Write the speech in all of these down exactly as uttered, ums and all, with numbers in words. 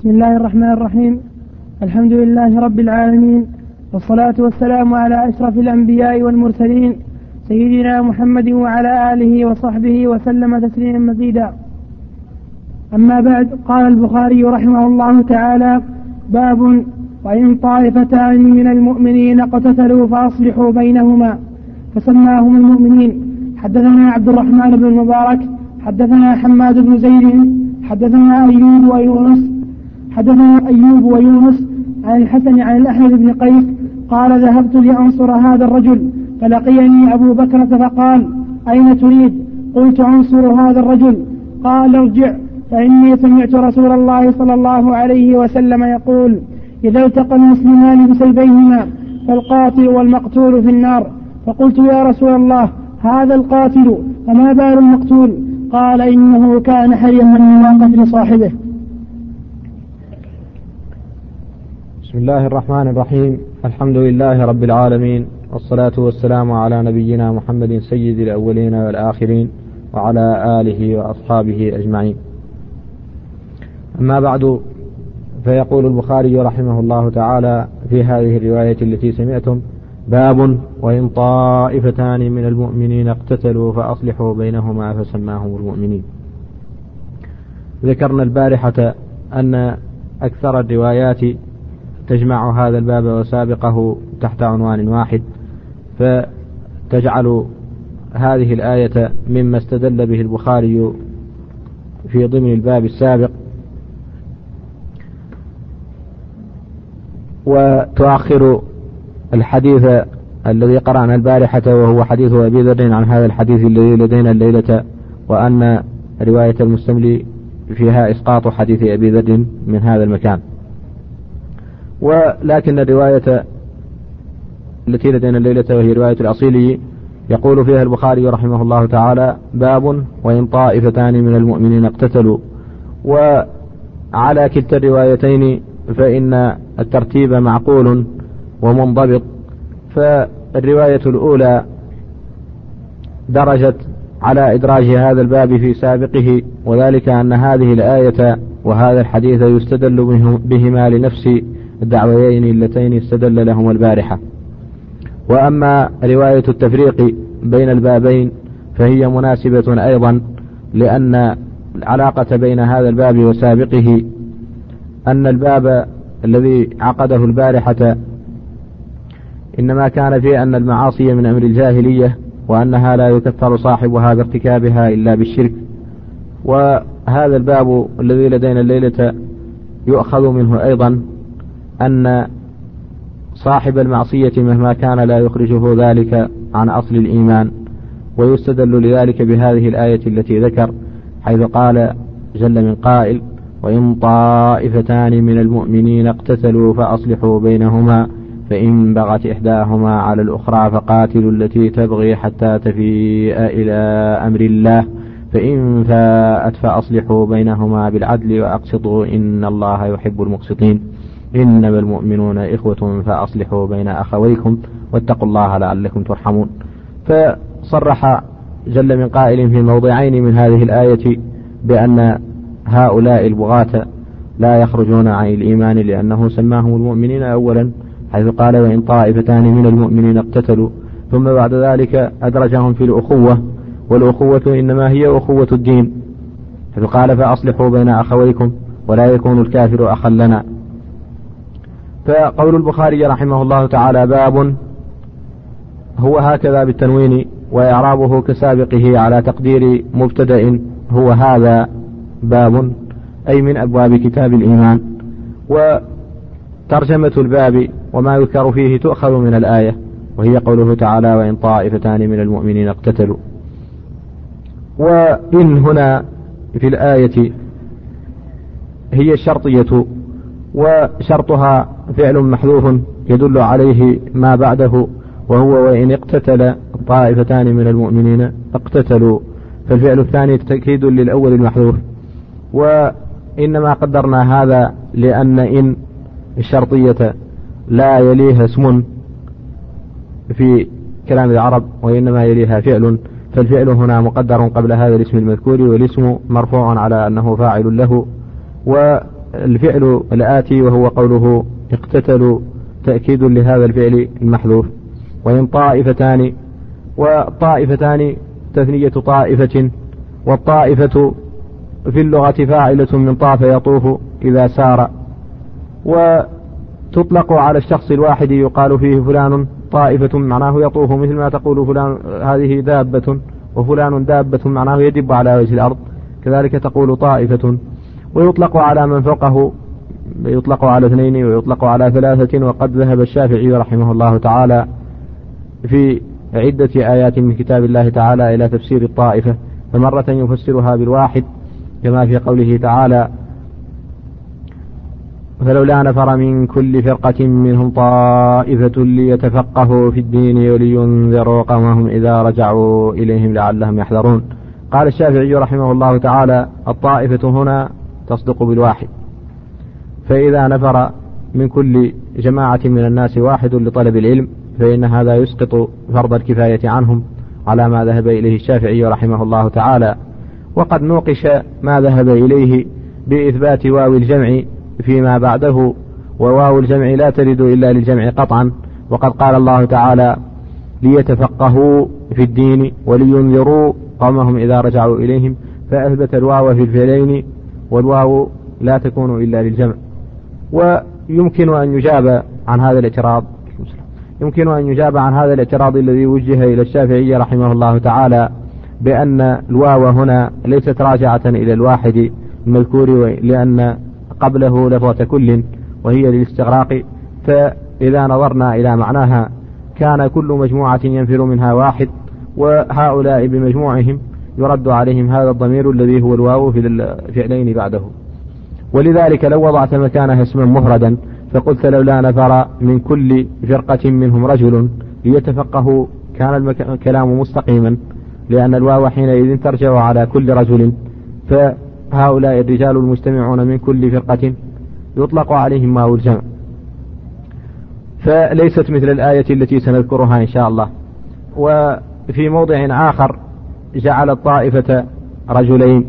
بسم الله الرحمن الرحيم. الحمد لله رب العالمين، والصلاة والسلام على أشرف الأنبياء والمرسلين سيدنا محمد وعلى آله وصحبه وسلم تسليما مزيدا. أما بعد، قال البخاري رحمه الله تعالى: باب: وإن طائفتان من المؤمنين اقتتلوا فأصلحوا بينهما، فسماهم المؤمنين. حدثنا عبد الرحمن بن المبارك حدثنا حماد بن زيد حدثنا أيوب ويونس حدثنا أيوب ويونس عن الحسن عن الأحمد بن قيس قال: ذهبت لأنصر هذا الرجل فلقيني أبو بكرة فقال: أين تريد؟ قلت: أنصر هذا الرجل. قال: ارجع، فإني سمعت رسول الله صلى الله عليه وسلم يقول: إذا التقى المسلمان بسيفيهما فالقاتل والمقتول في النار. فقلت: يا رسول الله، هذا القاتل، فما بال المقتول؟ قال: إنه كان حريصا من قتل صاحبه. بسم الله الرحمن الرحيم. الحمد لله رب العالمين، والصلاة والسلام على نبينا محمد سيد الأولين والآخرين وعلى آله وأصحابه أجمعين. أما بعد، فيقول البخاري رحمه الله تعالى في هذه الرواية التي سمعتم: باب: وإن طائفتان من المؤمنين اقتتلوا فأصلحوا بينهما فسماهم المؤمنين. ذكرنا البارحة أن أكثر الروايات تجمع هذا الباب وسابقه تحت عنوان واحد، فتجعل هذه الآية مما استدل به البخاري في ضمن الباب السابق، وتؤخر الحديث الذي قرأنا البارحة وهو حديث أبي ذر عن هذا الحديث الذي لدينا الليلة، وأن رواية المستملي فيها إسقاط حديث أبي ذر من هذا المكان. ولكن الرواية التي لدينا الليلة وهي رواية الأصيلي يقول فيها البخاري رحمه الله تعالى: باب: وإن طائفتان من المؤمنين اقتتلوا. وعلى كلتا الروايتين فإن الترتيب معقول ومنضبط، فالرواية الأولى درجت على إدراج هذا الباب في سابقه، وذلك أن هذه الآية وهذا الحديث يستدل بهما لنفس الدعويين اللتين استدل لهما البارحة. وأما رواية التفريق بين البابين فهي مناسبة أيضا، لأن العلاقة بين هذا الباب وسابقه أن الباب الذي عقده البارحة إنما كان فيه أن المعاصي من أمر الجاهلية، وأنها لا يكفر صاحبها بارتكابها إلا بالشرك. وهذا الباب الذي لدينا الليلة يؤخذ منه أيضا أن صاحب المعصية مهما كان لا يخرجه ذلك عن أصل الإيمان، ويستدل لذلك بهذه الآية التي ذكر، حيث قال جل من قائل: وإن طائفتان من المؤمنين اقتتلوا فأصلحوا بينهما فإن بغت إحداهما على الأخرى فقاتلوا التي تبغي حتى تفيء إلى أمر الله فإن فاءت فأصلحوا بينهما بالعدل وأقسطوا إن الله يحب المقسطين إنما المؤمنون إخوة فأصلحوا بين أخويكم واتقوا الله لعلكم ترحمون. فصرح جل من قائل في موضعين من هذه الآية بأن هؤلاء البغاة لا يخرجون عن الإيمان، لأنه سماهم المؤمنين أولا، حيث قال: وإن طائفتان من المؤمنين اقتتلوا، ثم بعد ذلك أدرجهم في الأخوة، والأخوة إنما هي أخوة الدين، حيث قال: فأصلحوا بين أخويكم ولا يكون الكافر أخا لنا. فقول البخاري رحمه الله تعالى: باب، هو هكذا بالتنوين، وإعرابه كسابقه على تقدير مبتدأ، هو هذا باب، أي من أبواب كتاب الإيمان. وترجمة الباب وما يذكر فيه تؤخذ من الآية، وهي قوله تعالى: وإن طائفتان من المؤمنين اقتتلوا. وإن هنا في الآية هي الشرطية، وشرطها فعل محذوف يدل عليه ما بعده، وهو وإن اقتتل طائفتان من المؤمنين اقتتلوا، فالفعل الثاني تأكيد للأول المحذوف. وإنما قدرنا هذا لأن إن الشرطية لا يليها اسم في كلام العرب، وإنما يليها فعل، فالفعل هنا مقدر قبل هذا الاسم المذكور، والاسم مرفوع على أنه فاعل له. و الفعل الآتي وهو قوله اقتتلوا تأكيد لهذا الفعل المحذوف. وإن طائفتان، وطائفتان تثنية طائفة، والطائفة في اللغة فاعلة من طاف يطوف إذا سار، وتطلق على الشخص الواحد يقال فيه فلان طائفة معناه يطوف، مثل ما تقول فلان هذه دابة، وفلان دابة معناه يدب على وجه الأرض، كذلك تقول طائفة. ويطلق على من فوقه، يطلق على اثنين ويطلق على ثلاثة. وقد ذهب الشافعي رحمه الله تعالى في عدة آيات من كتاب الله تعالى إلى تفسير الطائفة، فمرة يفسرها بالواحد كما في قوله تعالى فلولا نفر من كل فرقة منهم طائفة ليتفقهوا في الدين ولينذروا قومهم إذا رجعوا إليهم لعلهم يحذرون. قال الشافعي رحمه الله تعالى الطائفة هنا تصدق بالواحد، فإذا نفر من كل جماعة من الناس واحد لطلب العلم فإن هذا يسقط فرض الكفاية عنهم على ما ذهب إليه الشافعي رحمه الله تعالى. وقد نوقش ما ذهب إليه بإثبات واو الجمع فيما بعده، وواو الجمع لا ترد إلا للجمع قطعا. وقد قال الله تعالى ليتفقهوا في الدين ولينذروا قومهم إذا رجعوا إليهم، فأثبت الواو في الفعلين، والواو لا تكون إلا للجمع. ويمكن أن يجاب عن هذا الاعتراض يمكن أن يجاب عن هذا الاعتراض الذي وجه إلى الشافعي رحمه الله تعالى بأن الواو هنا ليست راجعة إلى الواحد المذكور، لأن قبله لفظة كل وهي للاستغراق، فإذا نظرنا إلى معناها كان كل مجموعة ينفر منها واحد، وهؤلاء بمجموعهم يرد عليهم هذا الضمير الذي هو الواو في الفعلين بعده. ولذلك لو وضعت مكانها اسما مفردا فقلت لولا نفر من كل فرقة منهم رجل ليتفقهوا كان الكلام مستقيما، لأن الواو حينئذ ترجع على كل رجل، فهؤلاء الرجال المجتمعون من كل فرقة يطلق عليهم واو الجمع، فليست مثل الآية التي سنذكرها إن شاء الله. وفي موضع آخر جعل الطائفة رجلين،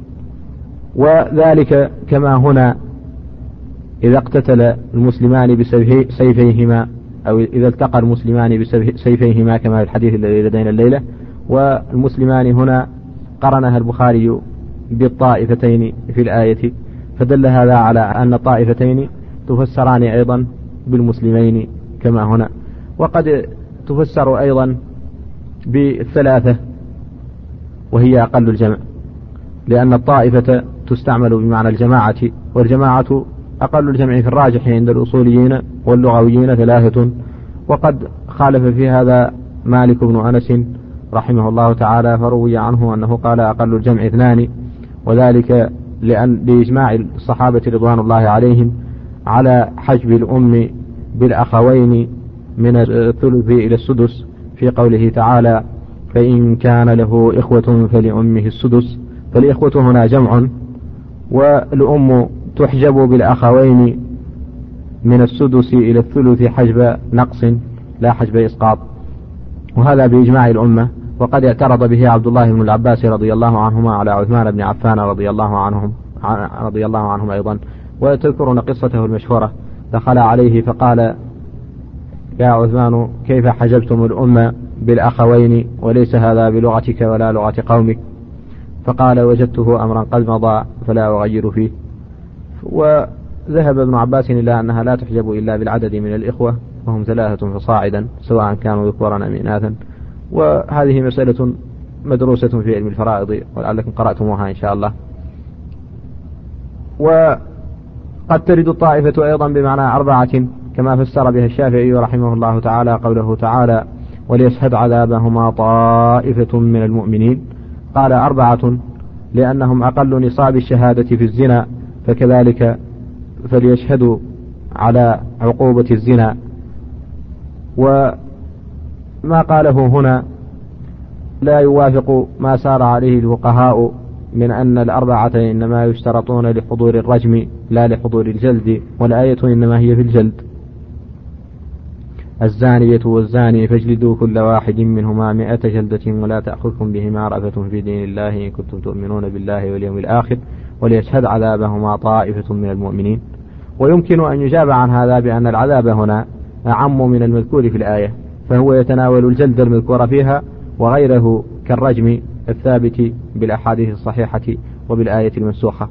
وذلك كما هنا إذا اقتتل المسلمان بسيفيهما أو إذا التقى المسلمان بسيفيهما كما في الحديث الذي لدينا الليلة. والمسلمان هنا قرنها البخاري بالطائفتين في الآية، فدل هذا على أن الطائفتين تفسران أيضا بالمسلمين كما هنا. وقد تفسر أيضا بالثلاثة وهي أقل الجمع، لأن الطائفة تستعمل بمعنى الجماعة، والجماعة أقل الجمع في الراجح عند الأصوليين واللغويين ثلاثة. وقد خالف في هذا مالك بن أنس رحمه الله تعالى، فروي عنه أنه قال أقل الجمع اثنان، وذلك لأن بإجماع الصحابة رضوان الله عليهم على حجب الأم بالأخوين من الثلث إلى السدس في قوله تعالى فإن كان له إخوة فلأمه السدس، فالإخوة هنا جمع، والأم تحجب بالأخوين من السدس إلى الثلث حجب نقص لا حجب إسقاط، وهذا بإجماع الأمة. وقد اعترض به عبد الله بن العباس رضي الله عنهما على عثمان بن عفان رضي الله عنهم رضي الله عنهم أيضا. وتذكرون قصته المشهورة، دخل عليه فقال يا عثمان كيف حجبتم الأمة بالأخوين وليس هذا بلغتك ولا لغة قومك؟ فقال وجدته أمرا قد مضى فلا أغير فيه. وذهب ابن عباس إلى أنها لا تحجب إلا بالعدد من الإخوة، وهم ثلاثة فصاعدا سواء كانوا ذكورا أم إناثا. وهذه مسألة مدروسة في علم الفرائض ولعلكم قرأتموها إن شاء الله. وقد ترد الطائفة أيضا بمعنى أربعة كما فسر بها الشافعي رحمه الله تعالى قوله تعالى وليشهد عذابهما طائفة من المؤمنين. قال أربعة لأنهم أقل نصاب الشهادة في الزنا، فكذلك فليشهدوا على عقوبة الزنا. وما قاله هنا لا يوافق ما سار عليه الفقهاء من أن الأربعة إنما يشترطون لحضور الرجم لا لحضور الجلد، والآية إنما هي في الجلد. الزانية والزاني فاجلدوا كل واحد منهما مئة جلدة ولا تأخذكم بهما رأفة في دين الله إن كنتم تؤمنون بالله واليوم الآخر وليشهد عذابهما طائفة من المؤمنين. ويمكن أن يجاب عن هذا بأن العذاب هنا أعم من المذكور في الآية، فهو يتناول الجلد المذكور فيها وغيره كالرجم الثابت بالأحاديث الصحيحة وبالآية المنسوخة.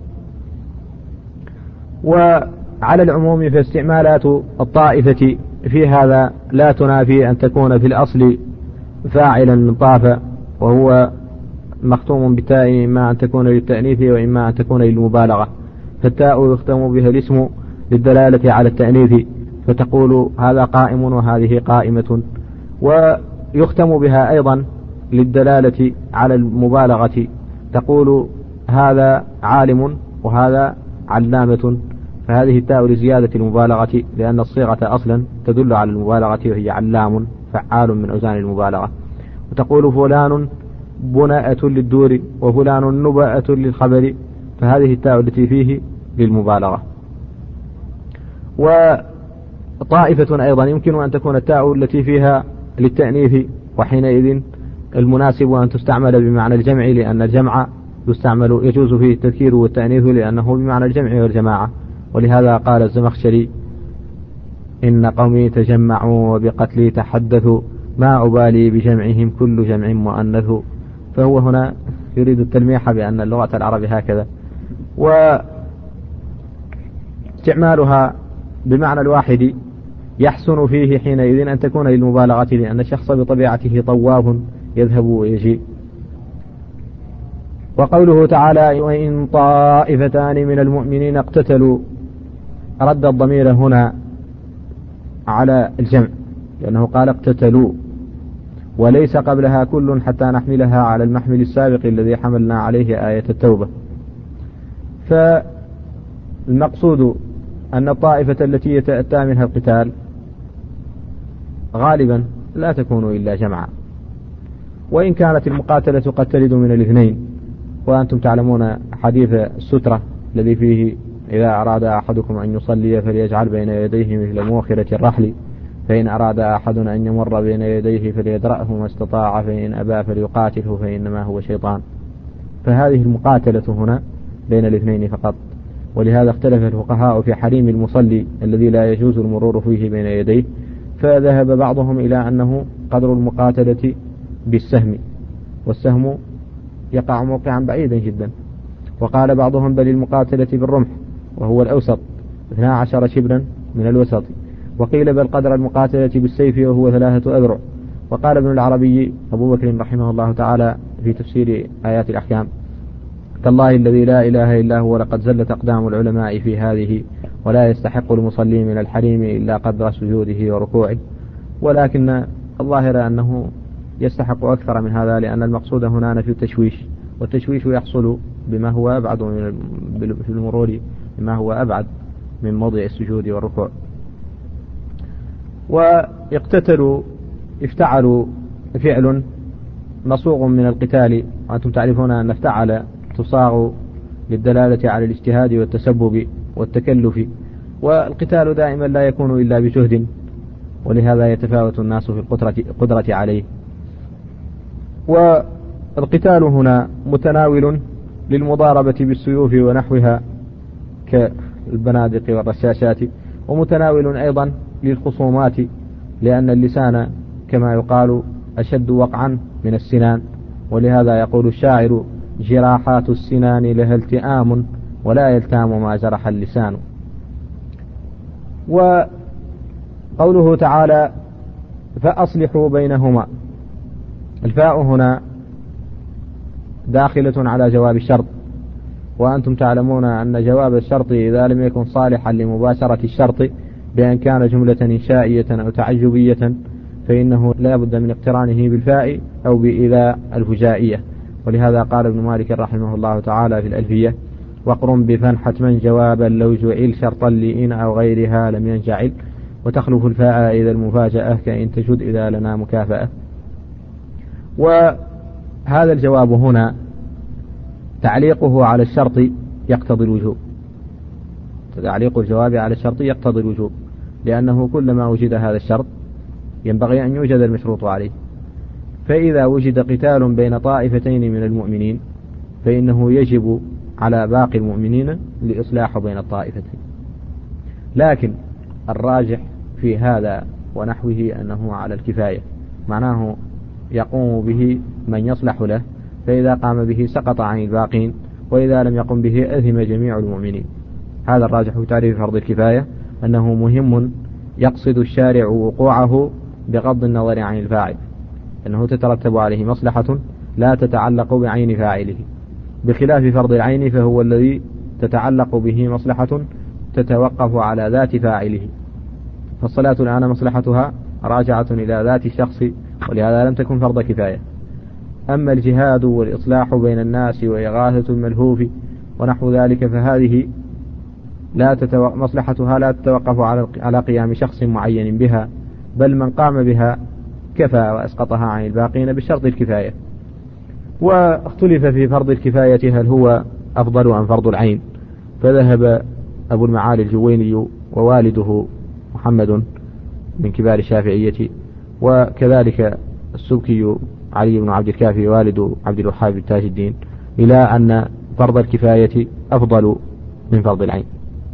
وعلى العموم فاستعمالات الطائفة في هذا لا تنافي أن تكون في الأصل فاعلا من طاف، وهو مختوم بالتاء إما أن تكون للتأنيث وإما أن تكون للمبالغة، فالتاء يختم بها الاسم للدلالة على التأنيث، فتقول هذا قائم وهذه قائمة، ويختم بها أيضا للدلالة على المبالغة، تقول هذا عالم وهذا علامة، فهذه التاء لزيادة المبالغة، لأن الصيغة أصلا تدل على المبالغة وهي علام فعال من أوزان المبالغة. وتقول فلان بناءة للدور وفلان نبأة للخبر، فهذه التاء التي فيه للمبالغة. وطائفة أيضا يمكن أن تكون التاء التي فيها للتأنيث، وحينئذ المناسب أن تستعمل بمعنى الجمع، لأن الجمع يستعمل يجوز فيه التذكير والتأنيث لأنه بمعنى الجمع والجماعة. ولهذا قال الزمخشري إن قومي تجمعوا وبقتلي تحدثوا ما أبالي بجمعهم كل جمع مؤنث، فهو هنا يريد التلميح بأن اللغة العربية هكذا. واستعمالها بمعنى الواحد يحسن فيه حينئذ أن تكون للمبالغة، لأن الشخص بطبيعته طواف يذهب ويجي. وقوله تعالى وإن طائفتان من المؤمنين اقتتلوا، رد الضمير هنا على الجمع، لأنه قال اقتتلوا وليس قبلها كل حتى نحملها على المحمل السابق الذي حملنا عليه آية التوبة. فالمقصود أن الطائفة التي يتأتى منها القتال غالبا لا تكون إلا جمعا، وإن كانت المقاتلة قد تلد من الاثنين. وأنتم تعلمون حديث السترة الذي فيه إذا أراد أحدكم أن يصلي فليجعل بين يديه مثل موخرة الرحل، فإن أراد أحد أن يمر بين يديه فليدرأه ما استطاع، فإن أبى فليقاتله فإنما هو شيطان. فهذه المقاتلة هنا بين الاثنين فقط، ولهذا اختلف الفقهاء في حريم المصلي الذي لا يجوز المرور فيه بين يديه، فذهب بعضهم إلى أنه قدر المقاتلة بالسهم، والسهم يقع موقعا بعيدا جدا، وقال بعضهم بل المقاتلة بالرمح وهو الأوسط اثنى عشر شبرا من الوسط، وقيل بل قدر المقاتلة بالسيف وهو ثلاثة أذرع. وقال ابن العربي أبو بكر رحمه الله تعالى في تفسير آيات الأحكام تالله الذي لا إله إلا هو لقد زلت أقدام العلماء في هذه، ولا يستحق المصلي من الحريم إلا قدر سجوده وركوعه. ولكن الظاهر أنه يستحق أكثر من هذا، لأن المقصود هنا نفي التشويش، والتشويش يحصل بما هو أبعد من في المرور بما هو أبعد من موضع السجود والركوع. ويقتتلوا افتعلوا فعل مصوغ من القتال، وأنتم تعرفون أن افتعل تصاغ للدلالة على الاجتهاد والتسبب والتكلف، والقتال دائما لا يكون إلا بجهد، ولهذا يتفاوت الناس في القدرة, القدرة عليه. والقتال هنا متناول للمضاربة بالسيوف ونحوها كالبنادق والرشاشات، ومتناول أيضا للخصومات، لأن اللسان كما يقال أشد وقعا من السنان، ولهذا يقول الشاعر جراحات السنان لها التئام ولا يلتام ما جرح اللسان. وقوله تعالى فأصلحوا بينهما، الفاء هنا داخلة على جواب الشرط، وأنتم تعلمون أن جواب الشرط إذا لم يكن صالحا لمباشرة الشرط بأن كان جملة إنشائية أو تعجبية فإنه لا بد من اقترانه بالفاء أو بإذا الفجائية. ولهذا قال ابن مالك رحمه الله تعالى في الألفية وقرن بفن حتما جوابا لو جعل شرطا لإن أو غيرها لم ينجعل، وتخلف الفاء إذا المفاجأة كإن تجد إذا لنا مكافأة. وهذا الجواب هنا تعليقه على الشرط يقتضي الوجوب، تعليق الجواب على الشرط يقتضي الوجوب، لأنه كلما وجد هذا الشرط ينبغي أن يوجد المشروط عليه. فإذا وجد قتال بين طائفتين من المؤمنين فإنه يجب على باقي المؤمنين لإصلاح بين الطائفتين. لكن الراجح في هذا ونحوه أنه على الكفاية، معناه يقوم به من يصلح له، فإذا قام به سقط عن الباقين، وإذا لم يقم به أثم جميع المؤمنين. هذا الراجح في تعريف فرض الكفاية، أنه مهم يقصد الشارع وقوعه بغض النظر عن الفاعل، أنه تترتب عليه مصلحة لا تتعلق بعين فاعله، بخلاف فرض العين فهو الذي تتعلق به مصلحة تتوقف على ذات فاعله. فالصلاة الآن مصلحتها راجعة إلى ذات الشخص، ولهذا لم تكن فرض كفاية. أما الجهاد والإصلاح بين الناس وإغاثة الملهوف ونحو ذلك فهذه لا تتو... مصلحتها لا تتوقف على... على قيام شخص معين بها، بل من قام بها كفى وأسقطها عن الباقين بشرط الكفاية. واختلف في فرض الكفاية هل هو أفضل أم فرض العين، فذهب أبو المعالي الجويني ووالده محمد من كبار الشافعية، وكذلك السبكي علي بن عبد الكافي والد عبد الوهاب تاج الدين، إلى أن فرض الكفاية أفضل من فرض العين،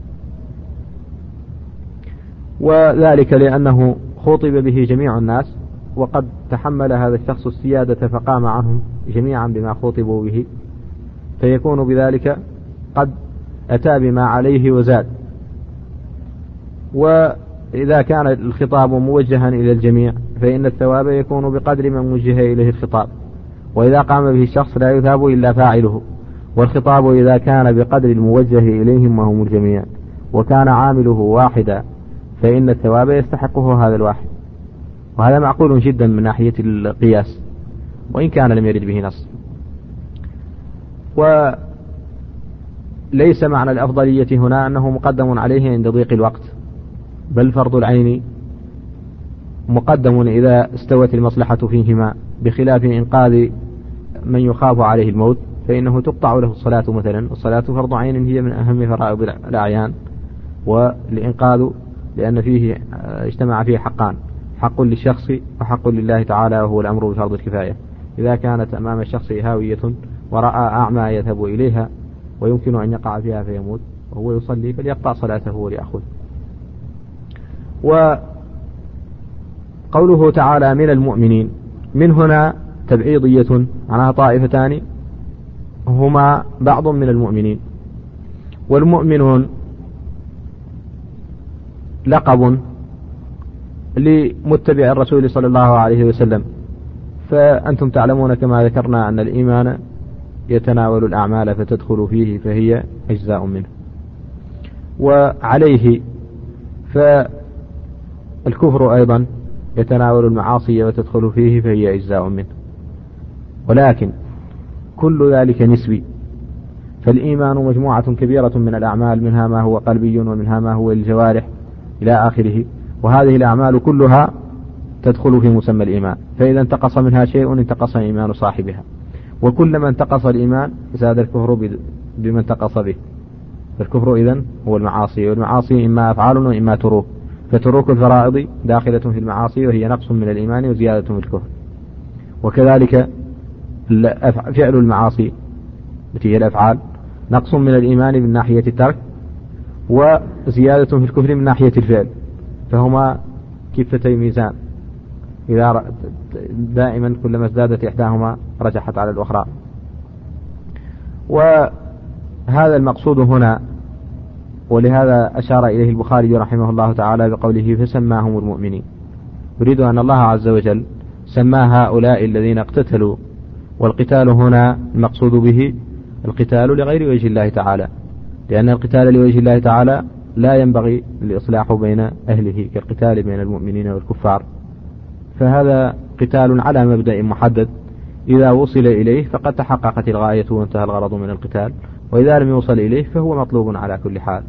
وذلك لأنه خطب به جميع الناس، وقد تحمل هذا الشخص السيادة فقام عنهم جميعا بما خطبوا به، فيكون بذلك قد أتى بما عليه وزاد. وإذا كان الخطاب موجها إلى الجميع فإن الثواب يكون بقدر من وجه إليه الخطاب، وإذا قام به الشخص لا يثاب إلا فاعله، والخطاب إذا كان بقدر الموجه إليهم وهم الجميع وكان عامله واحدا فإن الثواب يستحقه هذا الواحد. وهذا معقول جدا من ناحية القياس وإن كان لم يرد به نص. وليس معنى الأفضلية هنا أنه مقدم عليه عند ضيق الوقت، بل فرض العين مقدم إذا استوت المصلحة فيهما، بخلاف إنقاذ من يخاف عليه الموت فإنه تقطع له الصلاة مثلا، والصلاة فرض عين هي من أهم فرائض الأعيان، والإنقاذ لأن فيه اجتمع فيه حقان، حق للشخص وحق لله تعالى، وهو الأمر بفرض الكفاية. إذا كانت أمام الشخص هاوية ورأى أعمى يذهب إليها ويمكن أن يقع فيها فيموت وهو يصلي فليقطع صلاته وليأخذ. وقوله تعالى من المؤمنين، من هنا تبعيضية معناها طائفتان هما بعض من المؤمنين، والمؤمنون لقب لمتبع الرسول صلى الله عليه وسلم، فأنتم تعلمون كما ذكرنا أن الإيمان يتناول الأعمال فتدخل فيه فهي أجزاء منه، وعليه فالكفر أيضا يتناول المعاصي وتدخل فيه فهي أجزاء منه، ولكن كل ذلك نسبي، فالإيمان مجموعة كبيرة من الأعمال، منها ما هو قلبي ومنها ما هو الجوارح إلى آخره، وهذه الأعمال كلها تدخل في مسمى الإيمان، فإذا انتقص منها شيء انتقص إيمان صاحبها، وكلما انتقص الإيمان زاد الكفر بما انتقص به. فالكفر إذن هو المعاصي، والمعاصي إما أفعال وإما تروك، فتروك الفرائض داخلة في المعاصي وهي نقص من الإيمان وزيادة في الكفر، وكذلك فعل المعاصي التي هي الأفعال نقص من الإيمان من ناحية الترك وزيادة في الكفر من ناحية الفعل، فهما كفتي ميزان، إذا دائما كلما ازدادت إحداهما رجحت على الأخرى. وهذا المقصود هنا، ولهذا أشار إليه البخاري رحمه الله تعالى بقوله فسماهم المؤمنين، يريد أن الله عز وجل سمى هؤلاء الذين اقتتلوا، والقتال هنا المقصود به القتال لغير وجه الله تعالى، لأن القتال لوجه الله تعالى لا ينبغي الإصلاح بين أهله كالقتال بين المؤمنين والكفار، فهذا قتال على مبدأ محدد، إذا وصل إليه فقد تحققت الغاية وانتهى الغرض من القتال، وإذا لم يوصل إليه فهو مطلوب على كل حال.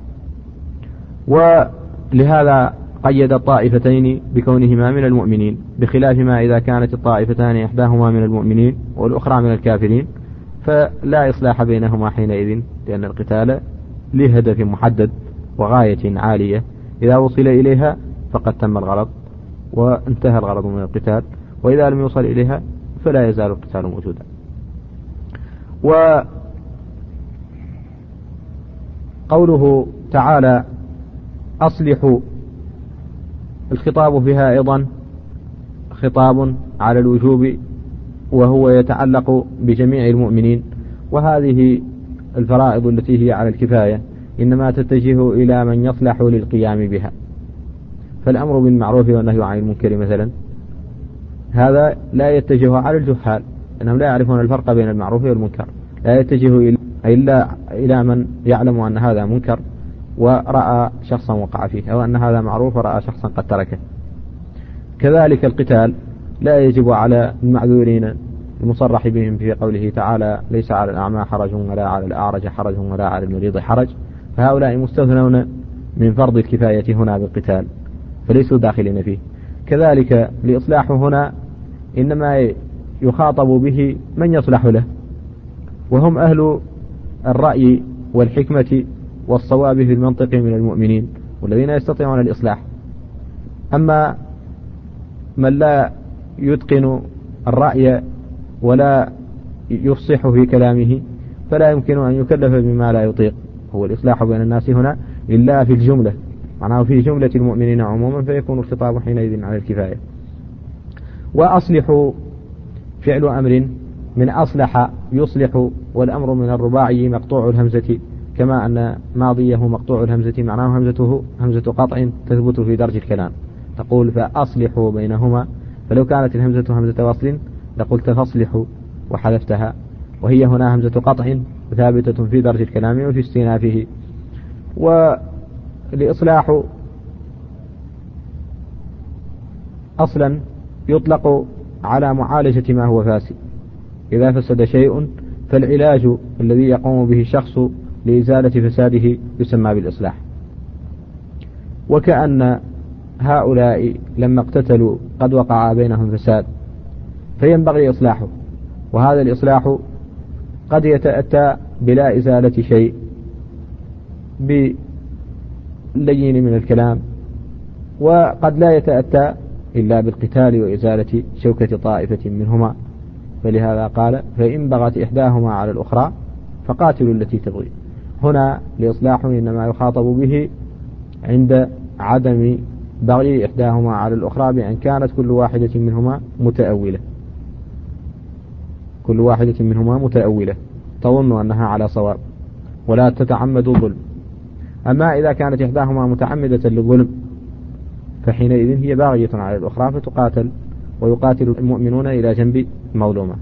ولهذا قيد الطائفتين بكونهما من المؤمنين، بخلاف ما إذا كانت الطائفتان إحداهما من المؤمنين والأخرى من الكافرين فلا إصلاح بينهما حينئذ، لأن القتال لهدف محدد وغاية عالية، إذا وصل إليها فقد تم الغرض وانتهى الغرض من القتال، وإذا لم يوصل إليها فلا يزال القتال موجودا. قوله تعالى أصلحوا، الخطاب فيها أيضا خطاب على الوجوب، وهو يتعلق بجميع المؤمنين، وهذه الفرائض التي هي على الكفاية إنما تتجه إلى من يصلح للقيام بها. فالأمر بالمعروف والنهي عن المنكر مثلا هذا لا يتجه على الجهال، أنهم لا يعرفون الفرق بين المعروف والمنكر، لا يتجه إلا إلى من يعلم أن هذا منكر ورأى شخصا وقع فيه، أو أن هذا معروف ورأى شخصا قد تركه. كذلك القتال لا يجب على المعذورين المصرح بهم في قوله تعالى ليس على الأعمى حرج ولا على الأعرج حرج ولا على المريض حرج، فهؤلاء مستثنون من فرض الكفاية هنا بالقتال فليسوا داخلين فيه. كذلك الإصلاح هنا إنما يخاطب به من يصلح له، وهم أهل الرأي والحكمة والصواب في المنطق من المؤمنين والذين يستطيعون الإصلاح. أما من لا يتقن الرأي ولا يفصح في كلامه فلا يمكن أن يكلف بما لا يطيق. هو الإصلاح بين الناس هنا إلا في الجملة، معناه في جملة المؤمنين عموما، فيكون الخطاب حينئذ على الكفاية. وأصلحوا فعل أمر من أصلح يصلح، والأمر من الرباعي مقطوع الهمزة، كما أن ماضيه مقطوع الهمزة معناه همزته همزة قطع تثبت في درج الكلام، تقول فأصلحوا بينهما، فلو كانت الهمزة همزة وصل لقلت فاصلحوا وحذفتها، وهي هنا همزة قطع ثابتة في درج الكلام وفي استئنافه. والإصلاح أصلا يطلق على معالجة ما هو فاسد، إذا فسد شيء فالعلاج الذي يقوم به الشخص لإزالة فساده يسمى بالإصلاح. وكأن هؤلاء لما اقتتلوا قد وقع بينهم فساد فينبغي إصلاحه، وهذا الإصلاح قد يتأتى بلا إزالة شيء باللين من الكلام، وقد لا يتأتى إلا بالقتال وإزالة شوكة طائفة منهما. فلهذا قال فإن بغت إحداهما على الأخرى فقاتلوا التي تبغي. هنا الإصلاح إنما يخاطب به عند عدم بغي إحداهما على الأخرى بأن كانت كل واحدة منهما متأولة كل واحدة منهما متأولة تظن أنها على صواب ولا تتعمد الظلم. أما إذا كانت إحداهما متعمدة للظلم فحينئذ هي باغية على الأخرى فتقاتل، ويقاتل المؤمنون إلى جنب مظلومة.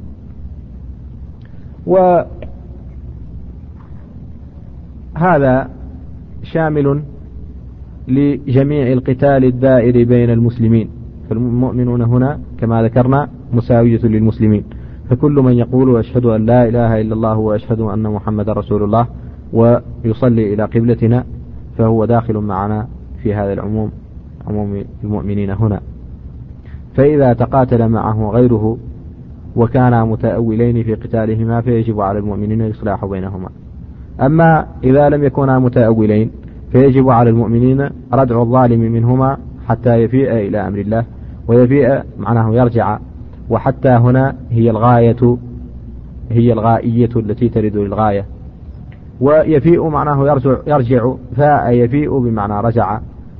وهذا شامل لجميع القتال الدائر بين المسلمين، فالمؤمنون هنا كما ذكرنا مساوية للمسلمين، فكل من يقول أشهد أن لا إله إلا الله وأشهد أن محمد رسول الله ويصلي إلى قبلتنا فهو داخل معنا في هذا العموم، عموم المؤمنين هنا. فإذا تقاتل معه غيره وكانا متأولين في قتالهما فيجب على المؤمنين الإصلاح بينهما. أما إذا لم يكونا متأولين فيجب على المؤمنين ردع الظالم منهما حتى يفيء إلى أمر الله، ويفيء معناه يرجع، وحتى هنا هي الغاية هي الغائية التي ترد للغاية، ويفيء معناه يرجع, يرجع فاء يفيء بمعنى رجع.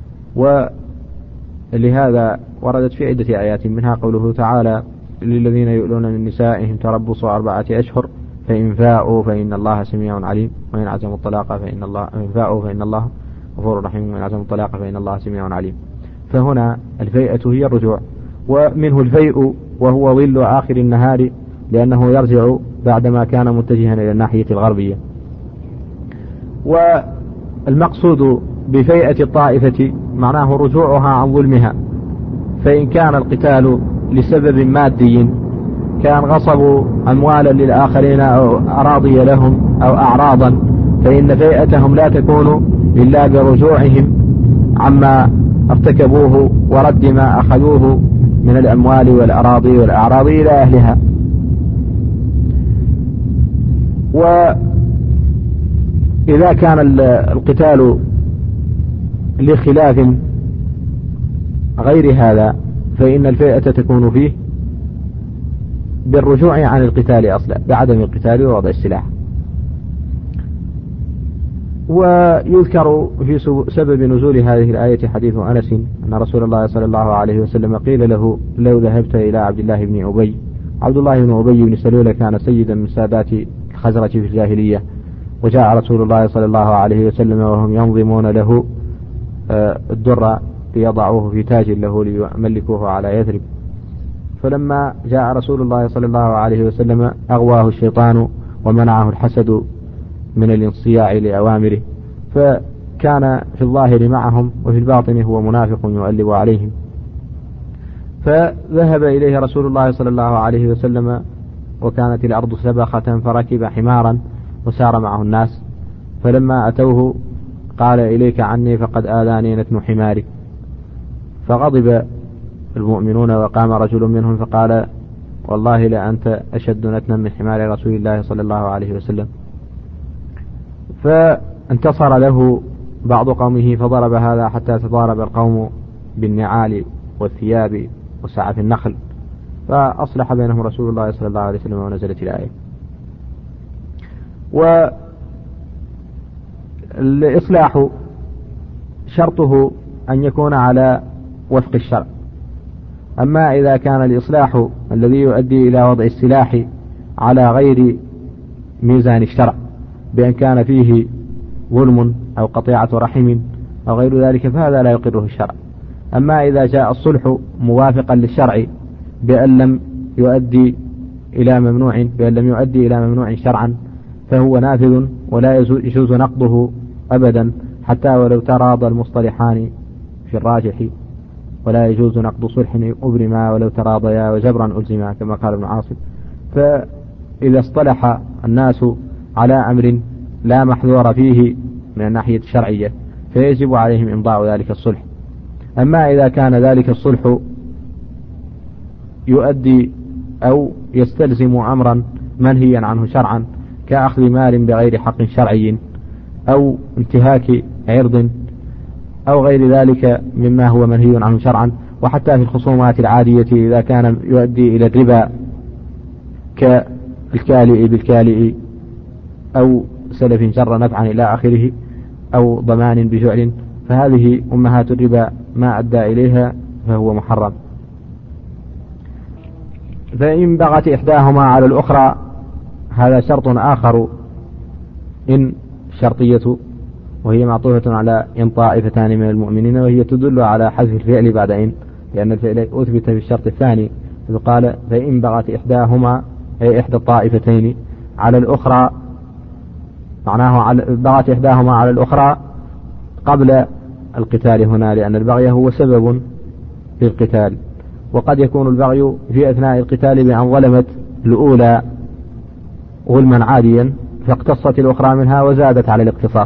ولهذا وردت في عدة آيات منها قوله تعالى للذين يؤلون من نسائهم تربص أربعة أشهر فإن فاءوا فإن الله سميع عليم وإن عزموا الطلاق فإن الله إن فاءوا فإن الله غفور رحيم وإن عزموا الطلاق فإن الله سميع عليم. فهنا الفيئة هي الرجوع، ومنه الفيء وهو ظل آخر النهار لأنه يرجع بعدما كان متجها إلى الناحية الغربية. والمقصود بفيئة الطائفة معناه رجوعها عن ظلمها، فإن كان القتال لسبب مادي كان غصبوا أموالا للآخرين أو أراضي لهم أو أعراضا فإن فيئتهم لا تكون إلا برجوعهم عما ارتكبوه ورد ما أخذوه من الأموال والأراضي والأعراض إلى أهلها. وإذا كان القتال لخلاف غير هذا فإن الفئة تكون فيه بالرجوع عن القتال أصلا، بعدم القتال ووضع السلاح. ويذكر في سبب نزول هذه الآية حديث أنس أن رسول الله صلى الله عليه وسلم قيل له لو ذهبت إلى عبد الله بن أبي. عبد الله بن أبي بن سلول كان سيدا من سادات الخزرج في الجاهلية، وجاء رسول الله صلى الله عليه وسلم وهم ينظمون له الدر ليضعوه في تاج له ليملكوه على يثرب، فلما جاء رسول الله صلى الله عليه وسلم أغواه الشيطان ومنعه الحسد من الانصياع لأوامره، فكان في الظاهر معهم وفي الباطن هو منافق يؤلب عليهم. فذهب إليه رسول الله صلى الله عليه وسلم وكانت الأرض سبخة فركب حمارا وسار معه الناس، فلما أتوه قال إليك عني فقد آذاني نتن حمارك، فغضب المؤمنون وقام رجل منهم فقال والله لأنت أشد نتنا من حمار رسول الله صلى الله عليه وسلم. فانتصر له بعض قومه فضرب هذا حتى تضارب القوم بالنعال والثياب وسعة النخل، فأصلح بينهم رسول الله صلى الله عليه وسلم ونزلت الآية. والإصلاح شرطه أن يكون على وفق الشرع، أما إذا كان الإصلاح الذي يؤدي إلى وضع السلاح على غير ميزان الشرع بأن كان فيه ظلم أو قطيعة رحم أو غير ذلك فهذا لا يقره الشرع. أما إذا جاء الصلح موافقا للشرع بأن لم يؤدي إلى ممنوع بأن لم يؤدي إلى ممنوع شرعا فهو نافذ ولا يجوز نقضه أبدا حتى ولو تراضى المصطلحان في الراجح، ولا يجوز نقض صلح أبرما ولو تراضيا وجبرا ألزما كما قال ابن عاصم. فإذا اصطلح الناس على أمر لا محذور فيه من الناحية الشرعية فيجب عليهم إمضاء ذلك الصلح. أما إذا كان ذلك الصلح يؤدي أو يستلزم أمرا منهيا عنه شرعا كأخذ مال بغير حق شرعي أو انتهاك عرض أو غير ذلك مما هو منهي عنه شرعا، وحتى في الخصومات العادية إذا كان يؤدي إلى الربا كالكالئ بالكالئ أو سلف جر نفعا إلى آخره أو ضمان بجعل، فهذه أمهات الربا ما أدى إليها فهو محرم. فإن بغت إحداهما على الأخرى هذا شرط آخر إن شرطية، وهي معطوفة على إن طائفتان من المؤمنين، وهي تدل على حذف الفعل بعد إن، لأن الفعل أثبت في الشرط الثاني، فقال فإن بغت إحداهما أي إحدى الطائفتين على الأخرى، معناه على بغت إحداهما على الأخرى قبل القتال هنا، لأن البغي هو سبب في القتال، وقد يكون البغي في أثناء القتال بأن ظلمت الأولى ظلما عاديا فاقتصت الأخرى منها وزادت على الاقتصاص.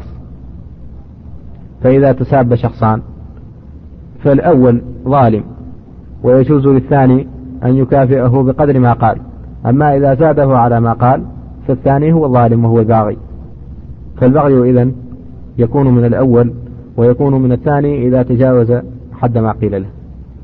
فإذا تساب شخصان فالأول ظالم ويجوز للثاني أن يكافئه بقدر ما قال، أما إذا زاده على ما قال فالثاني هو الظالم وهو الباغي، فالبغي إذن يكون من الأول ويكون من الثاني إذا تجاوز حد ما قيل له.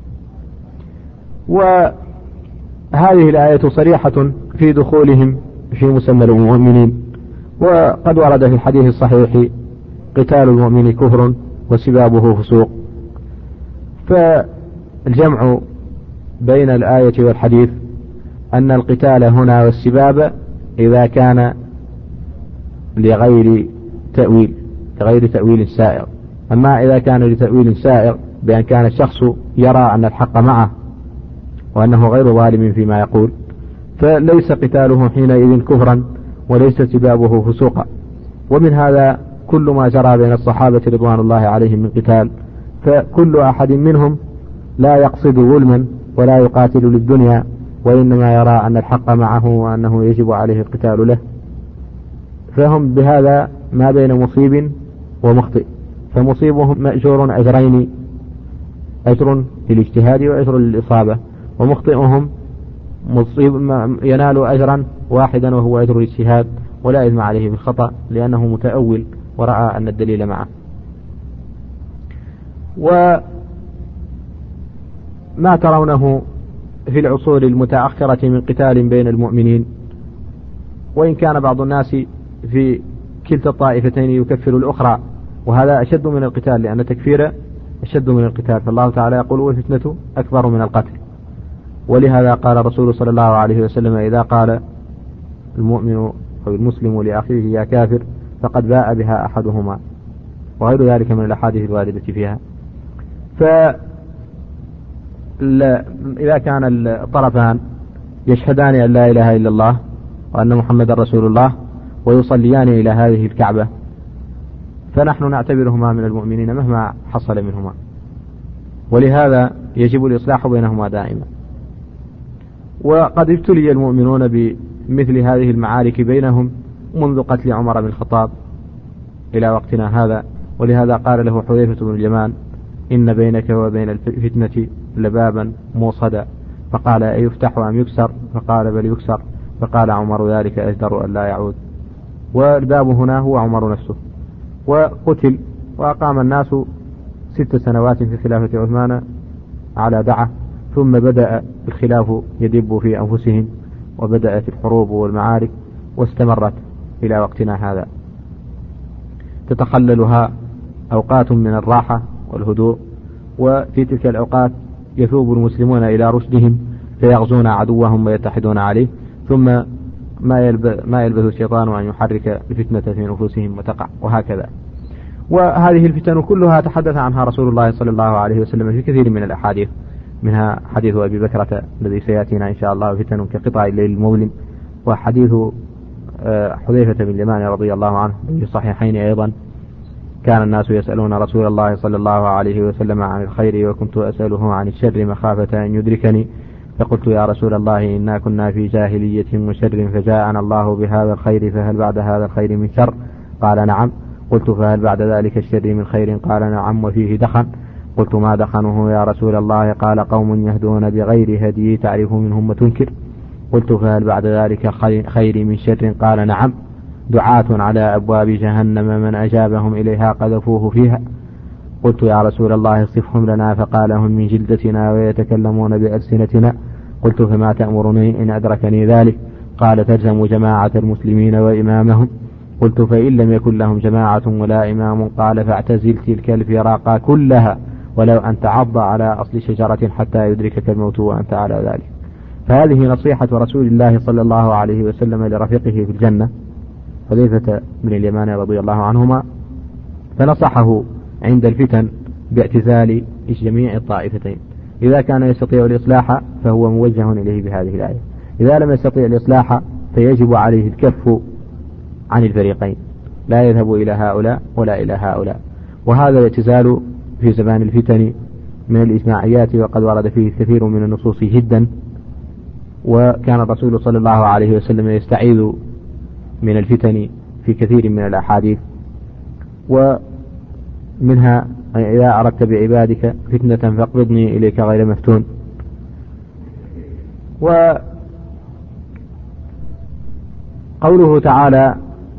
وهذه الآية صريحة في دخولهم في مسمى المؤمنين، وقد ورد في الحديث الصحيح قتال المؤمن كفر وسبابه فسوق. فالجمع بين الآية والحديث أن القتال هنا والسباب إذا كان لغير تأويل لغير تأويل سائغ، أما إذا كان لتأويل سائغ بأن كان الشخص يرى أن الحق معه وأنه غير ظالم فيما يقول فليس قتاله حينئذ كفرا وليس سبابه فسوقا. ومن هذا كل ما جرى بين الصحابة رضوان الله عليهم من قتال، فكل أحد منهم لا يقصد ظلما ولا يقاتل للدنيا، وإنما يرى أن الحق معه وأنه يجب عليه القتال له، فهم بهذا ما بين مصيب ومخطئ، فمصيبهم مأجور أجرين، أجر للاجتهاد وأجر للإصابة، ومخطئهم مصيب ينال أجرا واحدا وهو أجر الاجتهاد ولا إثم عليه بالخطأ لأنه متأول ورأى أن الدليل معه. وما ترونه في العصور المتأخرة من قتال بين المؤمنين، وإن كان بعض الناس في كلتا الطائفتين يكفر الأخرى، وهذا أشد من القتال، لأن تكفير أشد من القتال، فالله تعالى يقول والفتنة أكبر من القتل. ولهذا قال الرسول صلى الله عليه وسلم إذا قال المؤمن أو المسلم لأخيه يا كافر فقد باء بها أحدهما، وغير ذلك من الأحاديث الواردة فيها. فإذا كان الطرفان يشهدان أن لا إله إلا الله وأن محمد رسول الله ويصليان إلى هذه الكعبة، فنحن نعتبرهما من المؤمنين مهما حصل منهما، ولهذا يجب الإصلاح بينهما دائما. وقد ابتلي المؤمنون بمثل هذه المعارك بينهم منذ قتل عمر بن الخطاب إلى وقتنا هذا، ولهذا قال له حذيفة بن اليمان إن بينك وبين الفتنة لبابا موصدا، فقال أيفتح أم يكسر؟ فقال بل يكسر، فقال عمر ذلك أجدر أن لا يعود. والباب هنا هو عمر نفسه، وقتل وأقام الناس ست سنوات في خلافة عثمان على دعة، ثم بدأ الخلاف يدب في أنفسهم، وبدأت الحروب والمعارك واستمرت إلى وقتنا هذا، تتخللها أوقات من الراحة والهدوء، وفي تلك الأوقات يثوب المسلمون إلى رشدهم فيغزون عدوهم ويتحدون عليه، ثم ما يلبث, ما يلبث الشيطان أن يحرك الفتنة في نفوسهم وتقع، وهكذا. وهذه الفتن كلها تحدث عنها رسول الله صلى الله عليه وسلم في كثير من الأحاديث، منها حديث أبي بكرة الذي سيأتينا إن شاء الله فتن كقطع الليل المظلم، وحديث حذيفة بن اليمان رضي الله عنه في الصحيحين أيضا كان الناس يسألون رسول الله صلى الله عليه وسلم عن الخير وكنت أسأله عن الشر مخافة أن يدركني، فقلت يا رسول الله إنا كنا في جاهلية وشر فجاءنا الله بهذا الخير فهل بعد هذا الخير من شر؟ قال نعم. قلت فهل بعد ذلك الشر من خير؟ قال نعم وفيه دخن. قلت ما دخنه يا رسول الله؟ قال قوم يهدون بغير هدي تعرف منهم وتنكر. قلت فهل بعد ذلك خير من شر؟ قال نعم دعاة على أبواب جهنم من أجابهم إليها قذفوه فيها. قلت يا رسول الله صفهم لنا؟ فقال هم من جلدتنا ويتكلمون بألسنتنا. قلت فما تأمرني إن أدركني ذلك؟ قال تلزم جماعة المسلمين وإمامهم. قلت فإن لم يكن لهم جماعة ولا إمام؟ قال فاعتزل تلك الفراق كلها ولو أن تعض على أصل شجرة حتى يدركك الموت وأنت على ذلك. فهذه نصيحة رسول الله صلى الله عليه وسلم لرفيقه في الجنة حذيفة بن اليمان رضي الله عنهما، فنصحه عند الفتن باعتزال جميع الطائفتين. إذا كان يستطيع الإصلاح فهو موجه إليه بهذه الآية، إذا لم يستطيع الإصلاح فيجب عليه الكف عن الفريقين، لا يذهب إلى هؤلاء ولا إلى هؤلاء. وهذا الاعتزال في زمان الفتن من الإجماعيات، وقد ورد فيه كثير من النصوص جدا، وكان الرسول صلى الله عليه وسلم يستعيذ من الفتن في كثير من الأحاديث، ومنها إذا أردت بعبادك فتنة فاقبضني إليك غير مفتون. وقوله تعالى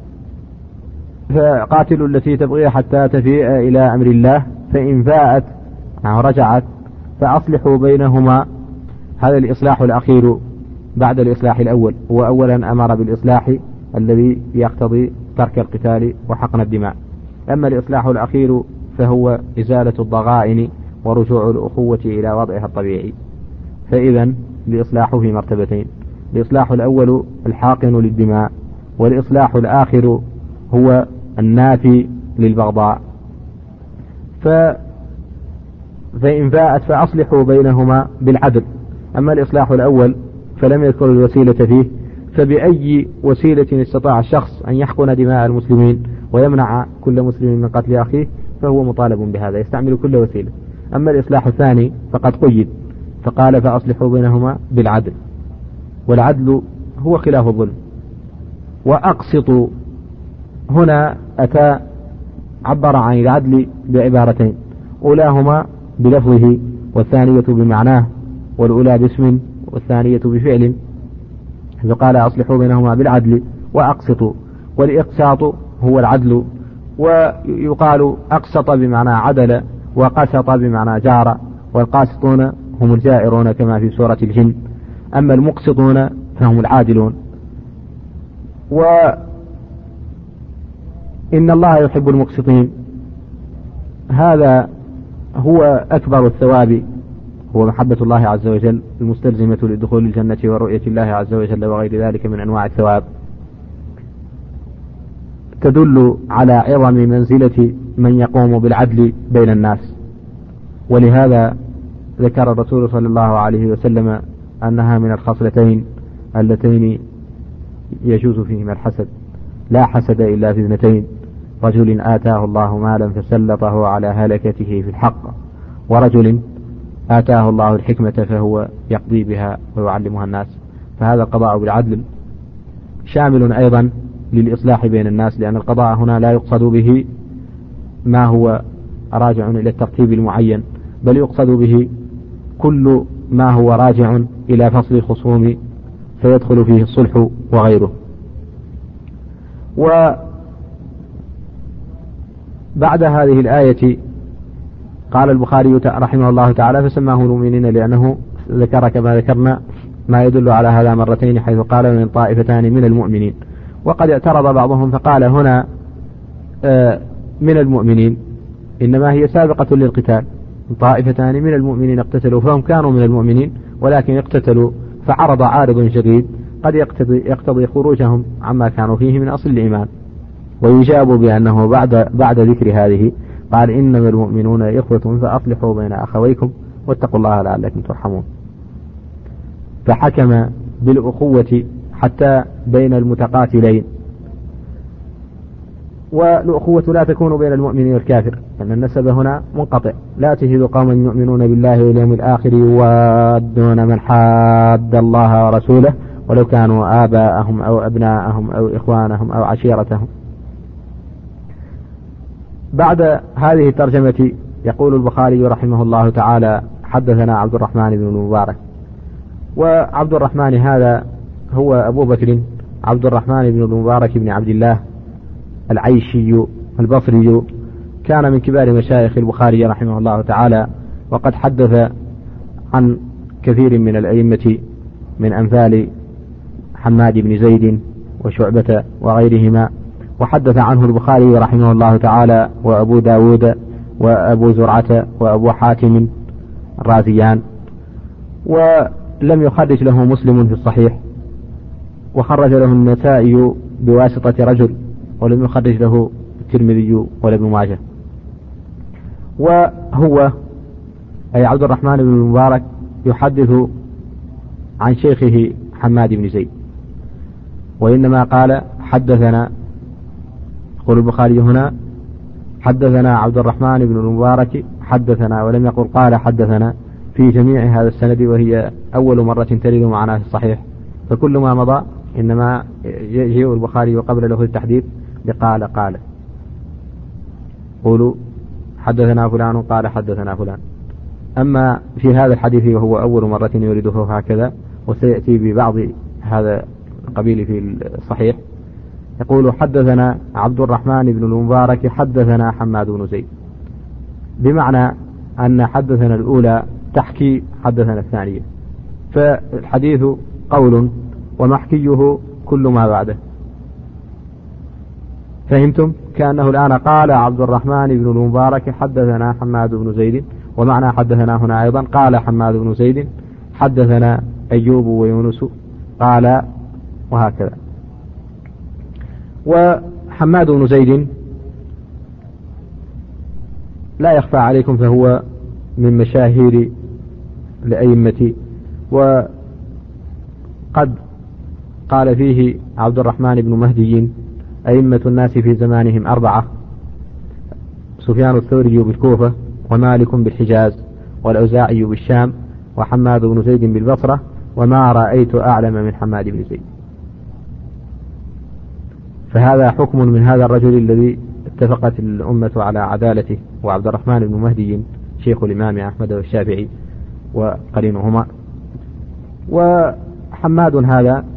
فقاتلوا التي تبغي حتى تفيء إلى أمر الله فإن فاءت أو رجعت فأصلحوا بينهما، هذا الإصلاح الأخير بعد الإصلاح الأول، وأولا أمر بالإصلاح الذي يقتضي ترك القتال وحقن الدماء، أما الإصلاح الأخير فهو إزالة الضغائن ورجوع الأخوة إلى وضعها الطبيعي. فإذا الإصلاح في مرتبتين، الإصلاح الأول الحاقن للدماء، والإصلاح الآخر هو النافي للبغضاء. ف... فإن فاءت فأصلحوا بينهما بالعدل. أما الإصلاح الأول فلم يذكر الوسيلة فيه، فبأي وسيلة استطاع الشخص أن يحقن دماء المسلمين ويمنع كل مسلم من قتل أخيه فهو مطالب بهذا، يستعمل كل وسيلة. أما الإصلاح الثاني فقد قيد، فقال فأصلحوا بينهما بالعدل، والعدل هو خلاف الظلم. وأقسطوا هنا أتى عبر عن العدل بعبارتين، أولاهما بلفظه والثانية بمعناه، والأولى باسم والثانية بفعل، فقال أصلحوا بينهما بالعدل وأقسطوا. والإقساط هو العدل، ويقال أقسط بمعنى عدل، وقسط بمعنى جار، والقاسطون هم الجائرون كما في سورة الجن، أما المقسطون فهم العادلون. إن الله يحب المقسطين، هذا هو أكبر الثواب، هو محبة الله عز وجل المستلزمة لدخول الجنة ورؤية الله عز وجل وغير ذلك من أنواع الثواب، تدل على عظم منزلة من يقوم بالعدل بين الناس. ولهذا ذكر الرسول صلى الله عليه وسلم أنها من الخصلتين اللتين يجوز فيهما الحسد، لا حسد إلا في اثنتين: رجل آتاه الله مالا فسلطه على هلكته في الحق، ورجل آتاه الله الحكمة فهو يقضي بها ويعلمها الناس. فهذا القضاء بالعدل شامل أيضا للإصلاح بين الناس، لأن القضاء هنا لا يقصد به ما هو راجع إلى الترتيب المعين، بل يقصد به كل ما هو راجع إلى فصل الخصوم فيدخل فيه الصلح وغيره. وبعد هذه الآية قال البخاري رحمه الله تعالى: فسماه المؤمنين لأنه ذكر كما ذكرنا ما يدل على هذا مرتين، حيث قال من طائفتان من المؤمنين. وقد اعترض بعضهم فقال هنا من المؤمنين إنما هي سابقة للقتال، طائفتان من المؤمنين اقتتلوا، فهم كانوا من المؤمنين ولكن اقتتلوا، فعرض عارض شديد قد يقتضي, يقتضي خروجهم عما كانوا فيه من أصل الإيمان. ويجاب بأنه بعد, بعد ذكر هذه قال: إنما المؤمنون إخوة فأصلحوا بين أخويكم واتقوا الله لعلكم ترحمون. فحكم بالأخوة حتى بين المتقاتلين. والأخوة لا تكون بين المؤمن والكافر، لأن النسب هنا منقطع: لا تجد قوما يؤمنون بالله واليوم الآخر يوادون من حاد الله ورسوله ولو كانوا آباءهم أو أبناءهم أو إخوانهم أو عشيرتهم. بعد هذه الترجمة يقول البخاري رحمه الله تعالى: حدثنا عبد الرحمن بن المبارك. وعبد الرحمن هذا هو أبو بكر عبد الرحمن بن المبارك بن عبد الله العيشي البصري، كان من كبار مشايخ البخاري رحمه الله تعالى، وقد حدث عن كثير من الأئمة من أمثال حماد بن زيد وشعبة وغيرهما. وحدث عنه البخاري رحمه الله تعالى وأبو داود وأبو زرعة وأبو حاتم الرازيان. ولم يخرج له مسلم في الصحيح، وخرج له النسائي بواسطة رجل، ولم يخرج له الترمذي ولا ابن ماجه. وهو أي عبد الرحمن بن المبارك يحدث عن شيخه حماد بن زيد، وإنما قال حدثنا، يقول البخاري هنا: حدثنا عبد الرحمن بن المبارك حدثنا، ولم يقل قال حدثنا في جميع هذا السند، وهي أول مرة ترد معنا في الصحيح. فكل ما مضى إنما يجيء البخاري وقبل له التحديث بقال قال، قولوا حدثنا فلان قال حدثنا فلان. أما في هذا الحديث وهو أول مرة يريده هكذا، وسيأتي ببعض هذا القبيل في الصحيح، يقول: حدثنا عبد الرحمن بن المبارك حدثنا حماد بن زيد، بمعنى أن حدثنا الأولى تحكي حدثنا الثانية، فالحديث قول ومحكيه كل ما بعده. فهمتم؟ كأنه الآن قال عبد الرحمن بن المبارك حدثنا حماد بن زيد، ومعنى حدثنا هنا أيضا قال حماد بن زيد حدثنا أيوب ويونس قال، وهكذا. وحماد بن زيد لا يخفى عليكم فهو من مشاهير الأئمة، وقد قال فيه عبد الرحمن بن مهدي: أئمة الناس في زمانهم أربعة: سفيان الثوري بالكوفة، ومالك بالحجاز، والأوزاعي بالشام، وحماد بن زيد بالبصرة، وما رأيت أعلم من حماد بن زيد. فهذا حكم من هذا الرجل الذي اتفقت الأمة على عدالته، وعبد الرحمن بن مهدي شيخ الإمام أحمد والشافعي وقرينهما. وحماد هذا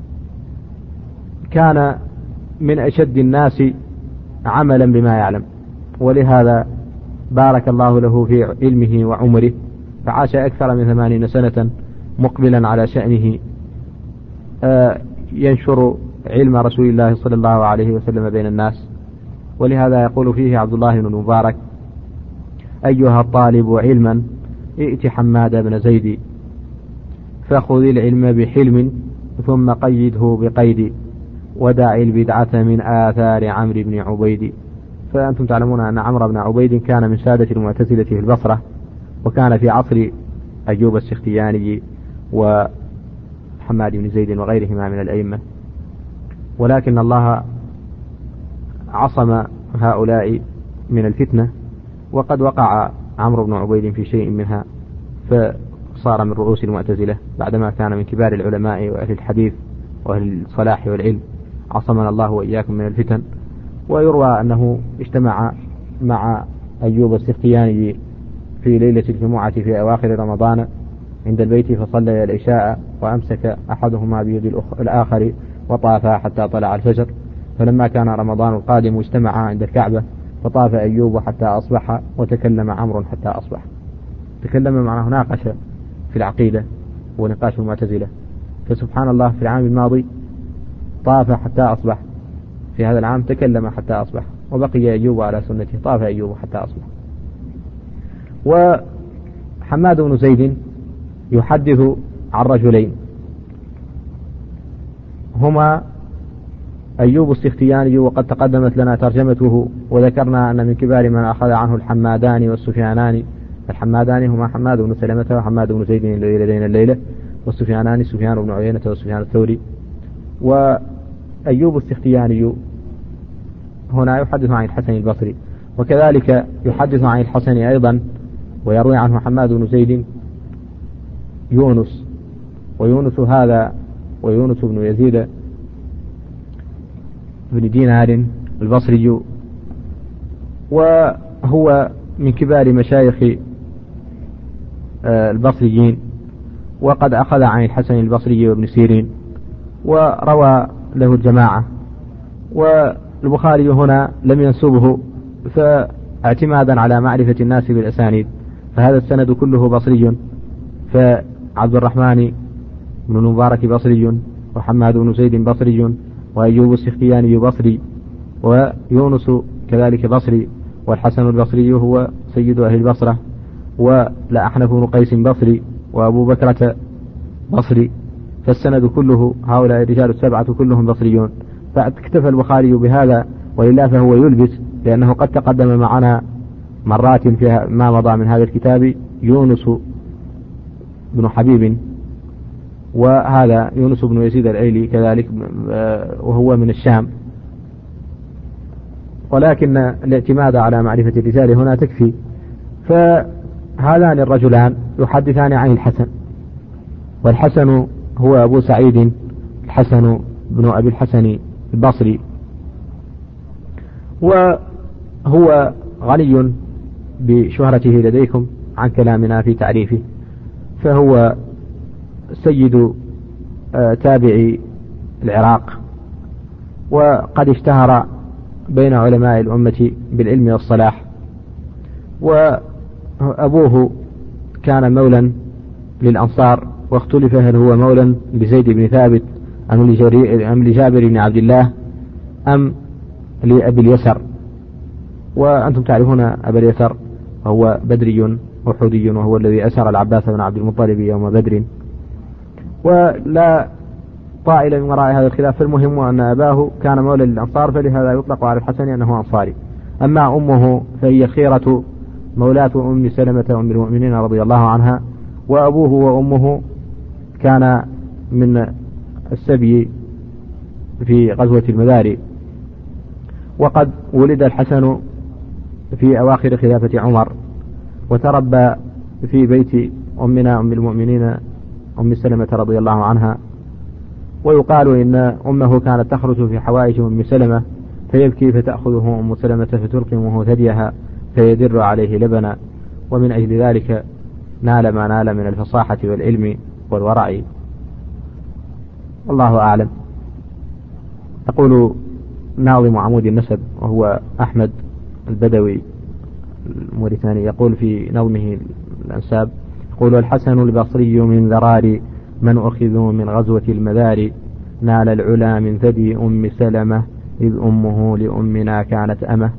كان من أشد الناس عملا بما يعلم، ولهذا بارك الله له في علمه وعمره، فعاش أكثر من ثمانين سنة مقبلا على شأنه ينشر علم رسول الله صلى الله عليه وسلم بين الناس، ولهذا يقول فيه عبد الله بن المبارك: أيها الطالب علما ائت حماد بن زيد فخذ العلم بحلم ثم قيده بقيد ودع البدعة من آثار عمرو بن عبيد. فأنتم تعلمون أن عمرو بن عبيد كان من سادة المعتزلة في البصرة، وكان في عصر أيوب السختياني وحماد بن زيد وغيرهما من الأئمة، ولكن الله عصم هؤلاء من الفتنة، وقد وقع عمرو بن عبيد في شيء منها فصار من رؤوس المعتزلة بعدما كان من كبار العلماء وأهل الحديث وأهل الصلاح والعلم، عصمنا الله وإياكم من الفتن. ويروى أنه اجتمع مع أيوب السختياني في ليلة الجمعة في أواخر رمضان عند البيت فصلى العشاء، وأمسك أحدهما بيد الآخر وطافا حتى طلع الفجر. فلما كان رمضان القادم اجتمعا عند الكعبة فطاف أيوب حتى أصبح، وتكلم عمرو حتى أصبح. تكلم معناه ناقش في العقيدة ونقاش المعتزلة. فسبحان الله في العام الماضي طاف حتى أصبح، في هذا العام تكلم حتى أصبح، وبقي أيوب على سنته، طاف أيوب حتى أصبح. وحماد بن زيد يحدث عن رجلين هما أيوب السختياني، وقد تقدمت لنا ترجمته، وذكرنا أن من كبار من أخذ عنه الحمادان والسفيانان. الحمادان هما حماد بن سلمة وحماد بن زيد الذي لدينا الليلة، والسفيانان سفيان بن عيينة وسفيان الثوري. وأيوب السختياني هنا يحدث عن الحسن البصري، وكذلك يحدث عن الحسن أيضا ويروي عنه حماد بن زيد يونس، ويونس هذا ويونس بن يزيد بن دينار البصري، وهو من كبار مشايخ البصريين، وقد أخذ عن الحسن البصري وابن سيرين، وروى له الجماعة. والبخاري هنا لم ينسبه فاعتمادا على معرفة الناس بالأسانيد، فهذا السند كله بصري، فعبد الرحمن بن المبارك بصري، وحماد بن زيد بصري، وأيوب السختياني بصري، ويونس كذلك بصري، والحسن البصري هو سيد أهل البصرة، ولأحنف بن قيس بصري، وأبو بكرة بصري. فالسند كله هؤلاء الرجال السبعة كلهم بصريون. فاكتفى البخاري بهذا، ولله فهو يلبس، لأنه قد تقدم معنا مرات في ما مضى من هذا الكتاب يونس بن حبيب، وهذا يونس بن يزيد الأيلي كذلك وهو من الشام، ولكن الاعتماد على معرفة الرجال هنا تكفي. فهذان الرجلان يحدثان عن الحسن، والحسن هو أبو سعيد الحسن بن أبي الحسن البصري، وهو غني بشهرته لديكم عن كلامنا في تعريفه، فهو سيد تابعي العراق، وقد اشتهر بين علماء الأمة بالعلم والصلاح. وأبوه كان مولا للأنصار، واختلف هل هو مولا لزيد بن ثابت أم لجابر بن عبد الله أم لأبي اليسر. وأنتم تعرفون أبا اليسر وهو بدري أحدي، وهو الذي أسر العباس بن عبد المطلب يوم بدر. ولا طائل من وراء هذا الخلاف، فالمهم أن أباه كان مولا للأنصار، فلهذا يطلق على الحسن أنه أنصاري. أما أمه فهي خيرة مولاة أم سلمة أم المؤمنين رضي الله عنها، وأبوه وأمه كان من السبي في غزوة المذاري. وقد ولد الحسن في أواخر خلافة عمر، وتربى في بيت أمنا أم المؤمنين أم سلمة رضي الله عنها. ويقال إن أمه كانت تخرج في حوائج أم سلمة فيبكي فتأخذه أم سلمة فتلقمه ثديها فيدر عليه لبنا، ومن أجل ذلك نال ما نال من الفصاحة والعلم والورع. الله أعلم. يقول ناظم عمود النسب وهو أحمد البدوي الموريتاني، يقول في نظمه الأنساب، يقول: الحسن البصري من ذرار من أخذوا من غزوة المذار، نال العلا من ثدي أم سلمة إذ أمه لأمنا كانت أمه.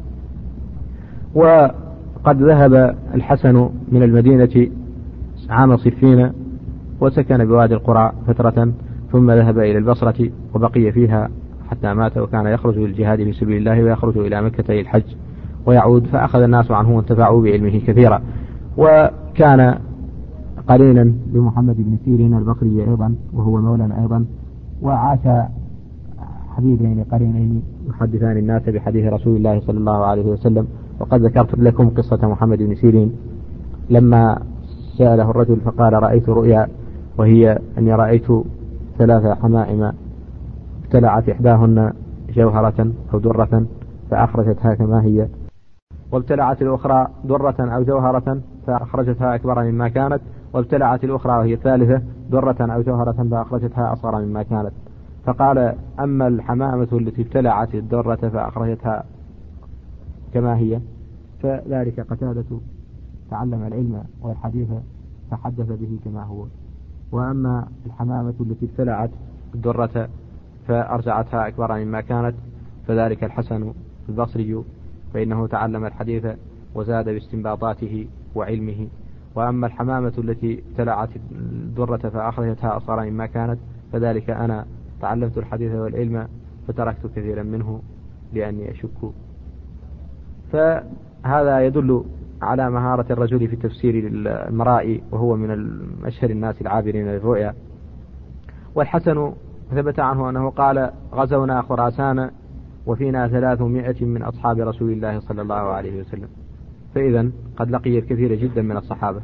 وقد ذهب الحسن من المدينة عام صفين وسكن بوادي القرى فترة، ثم ذهب إلى البصرة وبقي فيها حتى مات، وكان يخرج للجهاد في سبيل الله ويخرج إلى مكة للحج ويعود، فأخذ الناس عنه وانتفعوا بعلمه كثيرا. وكان قرينا بمحمد بن سيرين البصري أيضا وهو مولى أيضا، وعاش حبيبين قرينين يحدثان الناس بحديث رسول الله صلى الله عليه وسلم. وقد ذكرت لكم قصة محمد بن سيرين لما سأله الرجل فقال رأيت رؤيا، وهي أني رأيت ثلاث حمائم ابتلعت إحداهن جوهرة أو درة فأخرجتها كما هي، وابتلعت الأخرى درة أو جوهرة فأخرجتها أكبر مما كانت، وابتلعت الأخرى وهي الثالثة درة أو جوهرة فأخرجتها أصغر مما كانت. فقال أما الحمامة التي ابتلعت الدرة فأخرجتها كما هي فذلك قتادة تعلم العلم والحديث فحدث به كما هو. وأما الحمامة التي ابتلعت الدرة فأرجعتها أكبر مما كانت فذلك الحسن البصري، فإنه تعلم الحديث وزاد باستنباطاته وعلمه. وأما الحمامة التي ابتلعت الدرة فأخرجتها أصغر مما كانت فذلك أنا تعلمت الحديث والعلم فتركت كثيرا منه لأني أشك. فهذا يدل على مهارة الرجل في تفسير المرائي، وهو من أشهر الناس العابرين للرؤيا. والحسن ثبت عنه أنه قال غزونا خراسان وفينا ثلاثمائة من أصحاب رسول الله صلى الله عليه وسلم، فإذا قد لقي الكثير جدا من الصحابة.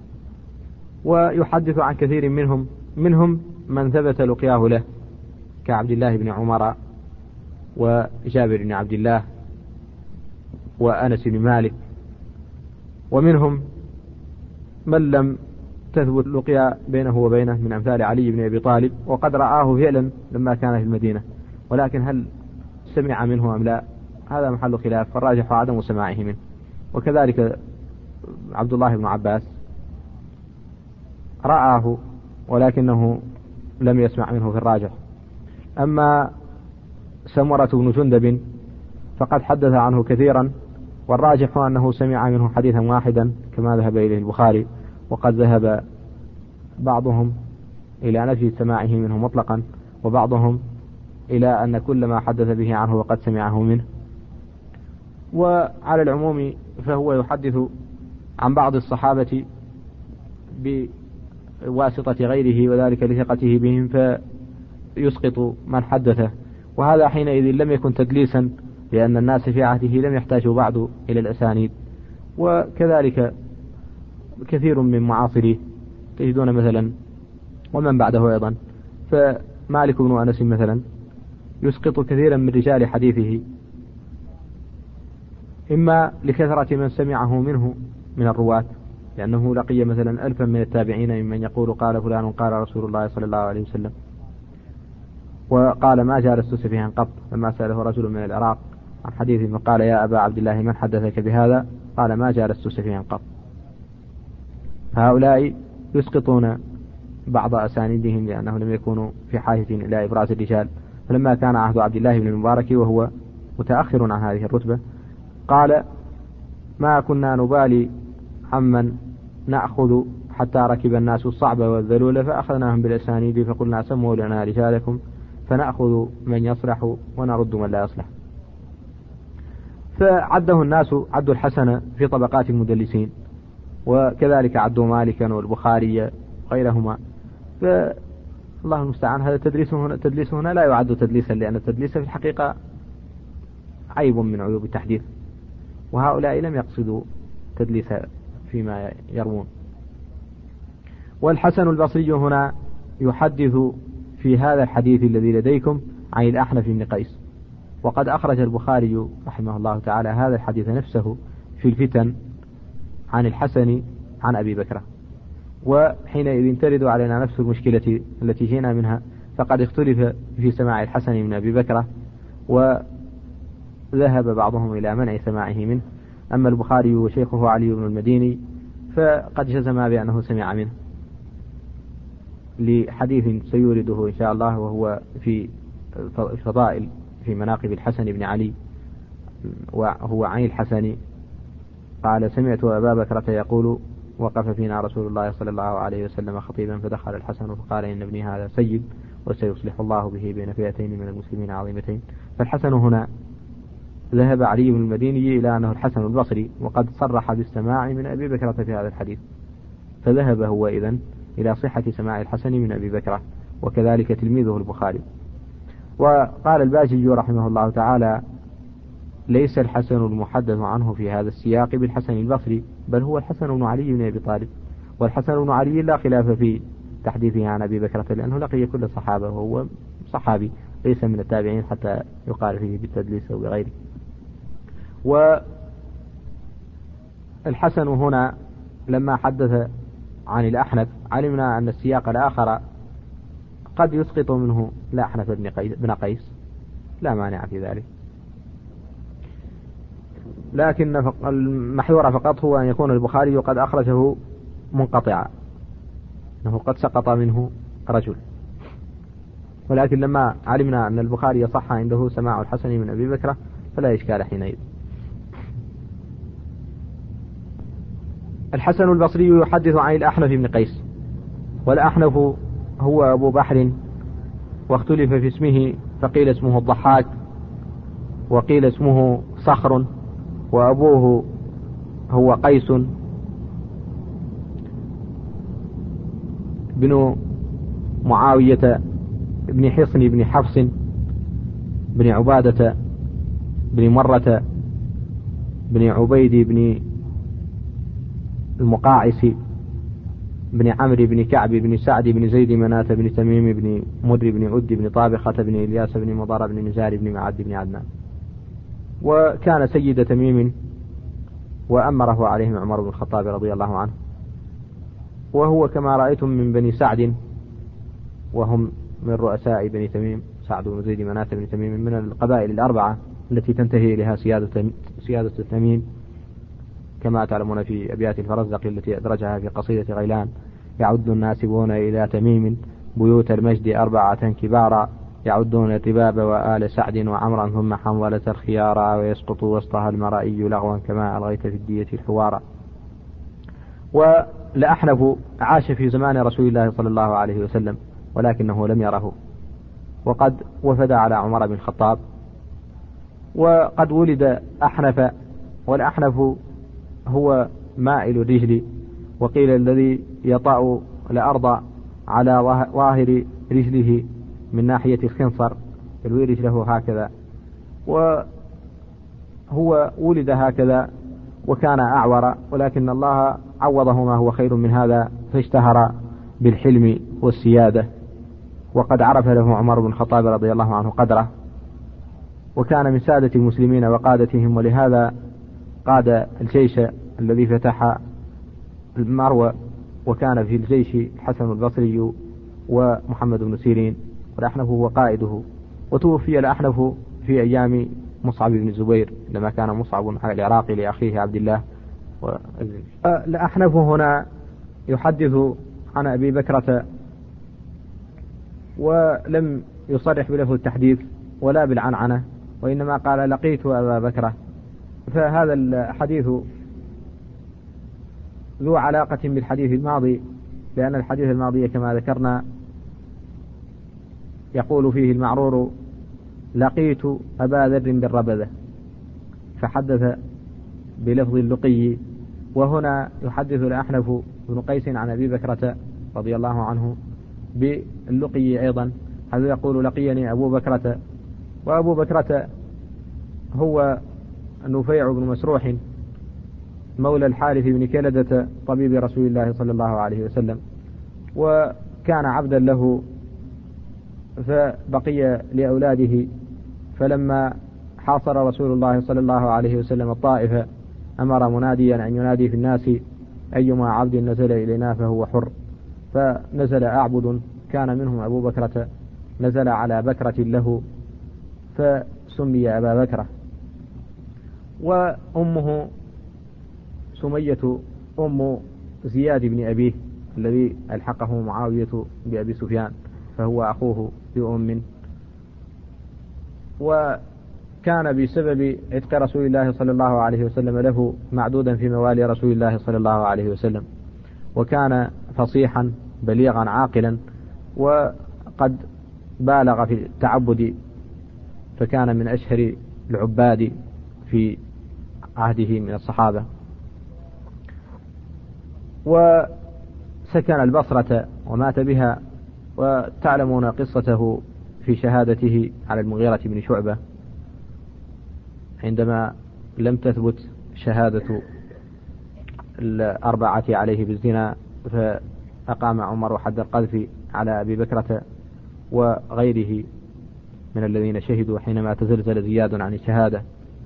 ويحدث عن كثير منهم منهم من ثبت لقياه له كعبد الله بن عمر وجابر بن عبد الله وأنس بن مالك، ومنهم من لم تثبت لقيا بينه وبينه من أمثال علي بن أبي طالب، وقد رآه فعلا لما كان في المدينة، ولكن هل سمع منه أم لا هذا محل خلاف، فالراجح عدم سماعه منه. وكذلك عبد الله بن عباس رآه ولكنه لم يسمع منه في الراجح. أما سمرة بن جندب فقد حدث عنه كثيرا، والراجح أنه سمع منه حديثا واحدا كما ذهب إليه البخاري، وقد ذهب بعضهم إلى نفي سماعه منه مطلقا، وبعضهم إلى أن كل ما حدث به عنه وقد سمعه منه. وعلى العموم فهو يحدث عن بعض الصحابة بواسطة غيره، وذلك لثقته بهم فيسقط من حدثه، وهذا حينئذ لم يكن تدليسا، لأن الناس في عهده لم يحتاجوا بعد إلى الأسانيد. وكذلك كثير من معاصريه تجدون مثلا ومن بعده أيضا، فمالك بن أنس مثلا يسقط كثيرا من رجال حديثه، إما لكثرة من سمعه منه من الرواة، لأنه لقي مثلا ألفا من التابعين ممن يقول قال فلان قال رسول الله صلى الله عليه وسلم. وقال ما جالست سفيها قط لما سأله رجل من العراق عن حديث فقال يا أبا عبد الله من حدثك بهذا؟ قال ما جالست سفيها قط. فهؤلاء يسقطون بعض أسانيدهم لأنهم لم يكونوا في حاجة إلى إبراز الرجال. فلما كان عهد عبد الله بن المبارك وهو متأخر عن هذه الرتبة قال ما كنا نبالي عمن نأخذ حتى ركب الناس الصعب والذلول فأخذناهم بالأسانيد فقلنا سموا لنا رجالكم فنأخذ من يصلح ونرد من لا يصلح. فعده الناس عدوا الحسن في طبقات المدلسين، وكذلك عدوا مالكا والبخاري وغيرهما. فالله المستعان هذا التدليس هنا, التدليس هنا لا يعد تدليسا، لأن التدليس في الحقيقة عيب من عيوب التحديث، وهؤلاء لم يقصدوا تدليس فيما يروون. والحسن البصري هنا يحدث في هذا الحديث الذي لديكم عن الأحنف بن قيس، وقد أخرج البخاري رحمه الله تعالى هذا الحديث نفسه في الفتن عن الحسن عن أبي بكر. وحينئذ ترد علينا نفس المشكلة التي جينا منها، فقد اختلف في سماع الحسن من أبي بكر، وذهب بعضهم إلى منع سماعه منه. أما البخاري وشيخه علي بن المديني فقد جزم بأنه سمع منه لحديث سيورده إن شاء الله، وهو في فضائل في مناقب الحسن بن علي وهو عن الحسن قال سمعت أبا بكرة يقول وقف فينا رسول الله صلى الله عليه وسلم خطيبا فدخل الحسن فقال إن ابني هذا سيد وسيصلح الله به بين فئتين من المسلمين عظيمتين. فالحسن هنا ذهب علي بن المديني إلى أنه الحسن البصري وقد صرح بالسماع من أبي بكرة في هذا الحديث، فذهب هو إذن إلى صحة سماع الحسن من أبي بكرة، وكذلك تلميذه البخاري. وقال الباجي رحمه الله تعالى ليس الحسن المحدث عنه في هذا السياق بالحسن البصري، بل هو الحسن بن علي بن أبي طالب، والحسن بن علي لا خلاف في تحديثه عن أبي بكرة لأنه لقي كل الصحابة وهو صحابي ليس من التابعين حتى يقال فيه بالتدليس أو بغيره. والحسن هنا لما حدث عن الأحنف علمنا أن السياق الآخر قد يسقط منه الأحنف بن قيس، لا مانع في ذلك، لكن المحذور فقط هو أن يكون البخاري قد أخرجه منقطعا، أنه قد سقط منه رجل. ولكن لما علمنا أن البخاري يصح عنده سماع الحسن من أبي بكرة فلا إشكال حينئذ. الحسن البصري يحدث عن الأحنف بن قيس، والأحنف هو أبو بحر واختلف في اسمه، فقيل اسمه الضحاك وقيل اسمه صخر، وأبوه هو قيس بن معاوية بن حصن بن حفص بن عبادة بن مرة بن عبيد بن المقاعس بن عمرو بن كعب بن سعد بن زيد مناة بن تميم بن مدر بن عد بن طابخة بن إلياس بن مضر بن نزار بن معد بن عدنان، وكان سيد تميم وأمره عليهم عمر بن الخطاب رضي الله عنه، وهو كما رأيتم من بني سعد وهم من رؤساء بني تميم، سعد بن زيد مناة بن تميم من القبائل الأربعة التي تنتهي إليها سيادة سيادة التميم، كما تعلمون في أبيات الفرزدق التي أدرجها في قصيدة غيلان: يعد الناسبون إلى تميم بيوت المجد أربعة كبارا، يعدون الرباب وآل سعد وعمرا ثم حنظلة الخيارا، ويسقط وسطها المرائي لغوا كما ألغيت في الدية الحوارا. ولأحنف عاش في زمان رسول الله صلى الله عليه وسلم ولكنه لم يره، وقد وفد على عمر بن الخطاب، وقد ولد أحنف، والأحنف هو مائل الرجل، وقيل الذي يطأ الأرض على ظاهر رجله من ناحية الخنصر يلوي رجله هكذا، وهو ولد هكذا وكان أعور، ولكن الله عوضه ما هو خير من هذا فاشتهر بالحلم والسيادة، وقد عرف له عمر بن الخطاب رضي الله عنه قدره، وكان من سادة المسلمين وقادتهم، ولهذا قاد الجيش الذي فتح المروى، وكان في الجيش الحسن البصري ومحمد بن سيرين، والأحنف هو قائده. وتوفي الأحنف في أيام مصعب بن الزبير لما كان مصعب العراقي لأخيه عبد الله. الأحنف هنا يحدث عن أبي بكرة ولم يصرح بلفظ التحديث ولا بالعنعنة، وإنما قال لقيت أبا بكرة، فهذا الحديث ذو علاقة بالحديث الماضي، لأن الحديث الماضي كما ذكرنا يقول فيه المعرور لقيت أبا ذر بالربذة، فحدث بلفظ اللقي، وهنا يحدث الأحنف بن قيس عن أبي بكرة رضي الله عنه باللقي أيضا، هذا يقول لقيني أبو بكرة، وأبو بكرة هو نفيع بن مسروح مولى الحارث بن كلدة طبيب رسول الله صلى الله عليه وسلم، وكان عبدا له فبقي لأولاده، فلما حاصر رسول الله صلى الله عليه وسلم الطائف أمر مناديا أن ينادي في الناس أيما عبد نزل إلينا فهو حر، فنزل أعبد كان منهم أبو بكرة، نزل على بكرة له فسمي أبا بكرة. وأمه سمية أم زياد بن أبيه الذي ألحقه معاوية بأبي سفيان، فهو أخوه بأم. وكان بسبب عتق رسول الله صلى الله عليه وسلم له معدودا في موالي رسول الله صلى الله عليه وسلم، وكان فصيحا بليغا عاقلا، وقد بالغ في التعبد، فكان من أشهر العباد في عهده من الصحابة. وسكن البصرة ومات بها، وتعلمون قصته في شهادته على المغيرة بن شعبة عندما لم تثبت شهادة الأربعة عليه بالزنا، فأقام عمر حد القذف على أبي بكرة وغيره من الذين شهدوا حينما تزلزل زياد عن الشهادة.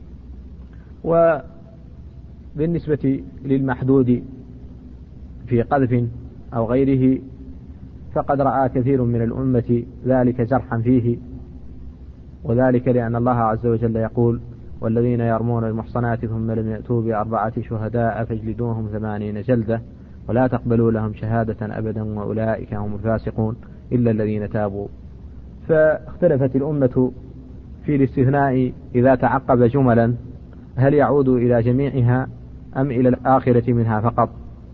وبالنسبة للمحدود في قذف أو غيره فقد رأى كثير من الأمة ذلك جرحا فيه، وذلك لأن الله عز وجل يقول: والذين يرمون المحصنات ثم لم يأتوا بأربعة شهداء فاجلدوهم ثمانين جلدة ولا تقبلوا لهم شهادة أبدا وأولئك هم الفاسقون إلا الذين تابوا. فاختلفت الأمة في الاستثناء إذا تعقب جملا هل يعود إلى جميعها أم إلى الآخرة منها فقط.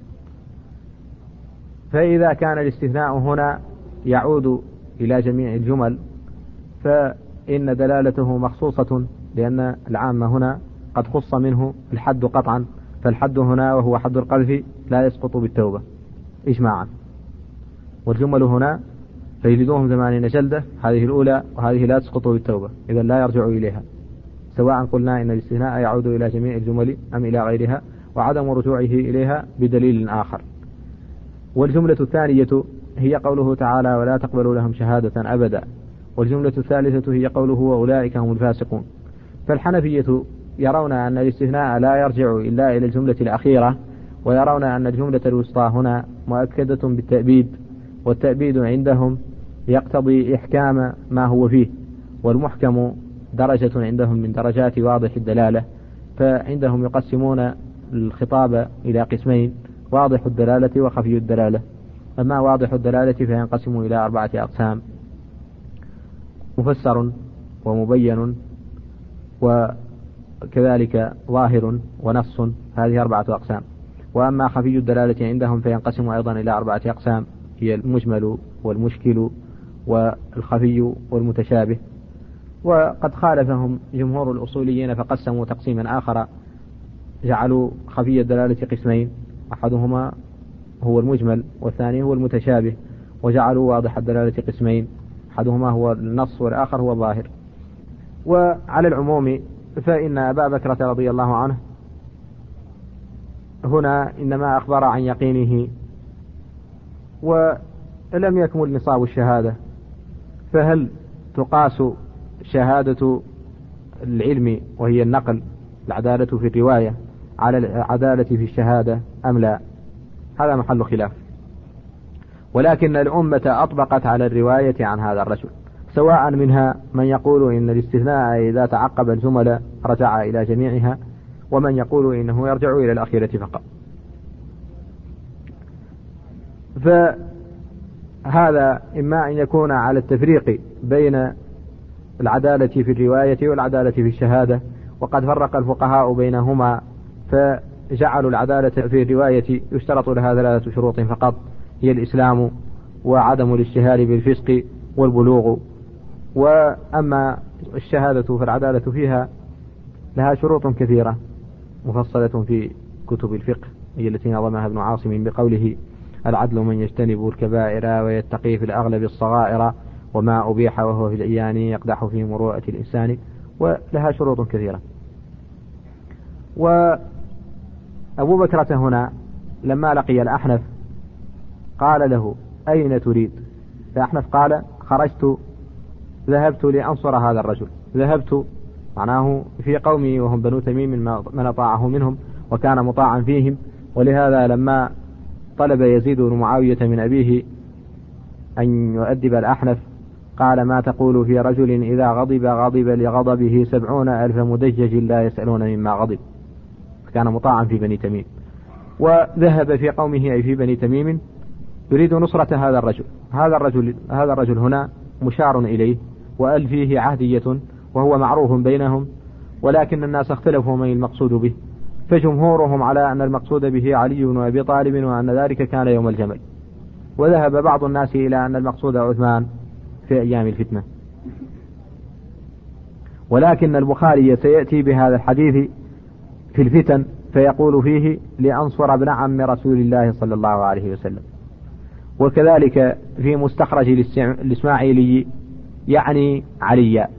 فإذا كان الاستثناء هنا يعود إلى جميع الجمل فإن دلالته مخصوصة، لأن العام هنا قد خص منه الحد قطعا، فالحد هنا وهو حد القذف لا يسقط بالتوبة إجماعا، والجمل هنا فيجلدوهم ثمانين جلدة هذه الأولى وهذه لا تسقط بالتوبة، إذا لا يرجع إليها، سواء قلنا إن الاستثناء يعود إلى جميع الجمل أم إلى غيرها، وعدم رجوعه إليها بدليل آخر. والجملة الثانية هي قوله تعالى: ولا تقبلوا لهم شهادة أبدا. والجملة الثالثة هي قوله: وأولئك هم الفاسقون. فالحنفية يرون أن الاستثناء لا يرجع إلا إلى الجملة الأخيرة، ويرون أن الجملة الوسطى هنا مؤكدة بالتأبيد، والتأبيد عندهم يقتضي إحكام ما هو فيه، والمحكم درجة عندهم من درجات واضح الدلالة، فعندهم يقسمون الخطاب إلى قسمين: واضح الدلالة وخفي الدلالة. أما واضح الدلالة فينقسم إلى أربعة أقسام: مفسر ومبين وكذلك ظاهر ونص، هذه أربعة أقسام. وأما خفي الدلالة عندهم فينقسم أيضا إلى أربعة أقسام، هي المجمل والمشكل والخفي والمتشابه. وقد خالفهم جمهور الأصوليين فقسموا تقسيما آخر، جعلوا خفي الدلالة قسمين: أحدهما هو المجمل والثاني هو المتشابه، وجعلوا واضح الدلالة قسمين: أحدهما هو النص والآخر هو الظاهر. وعلى العموم فإن أبا بكرة رضي الله عنه هنا إنما أخبر عن يقينه ولم يكمل نصاب الشهادة، فهل تقاس شهادة العلم وهي النقل العدالة في الرواية على العدالة في الشهادة أم لا؟ هذا محل خلاف. ولكن الأمة أطبقت على الرواية عن هذا الرجل، سواء منها من يقول إن الاستثناء إذا تعقب الجمل رجع إلى جميعها، ومن يقول إنه يرجع إلى الأخيرة فقط. فهذا إما أن يكون على التفريق بين العدالة في الرواية والعدالة في الشهادة، وقد فرق الفقهاء بينهما فجعلوا العدالة في الرواية يشترط لها ثلاثة شروط فقط، هي الإسلام وعدم الاشتهار بالفسق والبلوغ. وأما الشهادة فالعدالة فيها لها شروط كثيرة مفصلة في كتب الفقه، هي التي نظمها ابن عاصم بقوله: العدل من يجتنب الكبائر ويتقي في الأغلب الصغائر، وما أبيح وهو في العيان يقدح في مروءة الإنسان. ولها شروط كثيرة. وأبو بكرة هنا لما لقي الأحنف قال له: أين تريد؟ فأحنف قال: خرجت ذهبت لأنصر هذا الرجل، ذهبت معناه في قومي وهم بنو تميم من أطاعه منهم وكان مطاعا فيهم. ولهذا لما طلب يزيد بن معاوية من أبيه أن يؤدب الأحنف قال: ما تقول في رجل إذا غضب غضب لغضبه سبعون ألف مدجج لا يسألون مما غضب؟ كان مطاعا في بني تميم. وذهب في قومه أي في بني تميم يريد نصرة هذا الرجل. هذا الرجل هذا الرجل هنا مشار إليه وأل فيه عهدية، وهو معروف بينهم، ولكن الناس اختلفوا من المقصود به، فجمهورهم على أن المقصود به علي بن أبي طالب وأن ذلك كان يوم الجمل، وذهب بعض الناس إلى أن المقصود عثمان في أيام الفتنة. ولكن البخاري سيأتي بهذا الحديث في الفتن فيقول فيه لأنصر ابن عم رسول الله صلى الله عليه وسلم. وكذلك في مستخرج الإسماعيلي يعني عليا،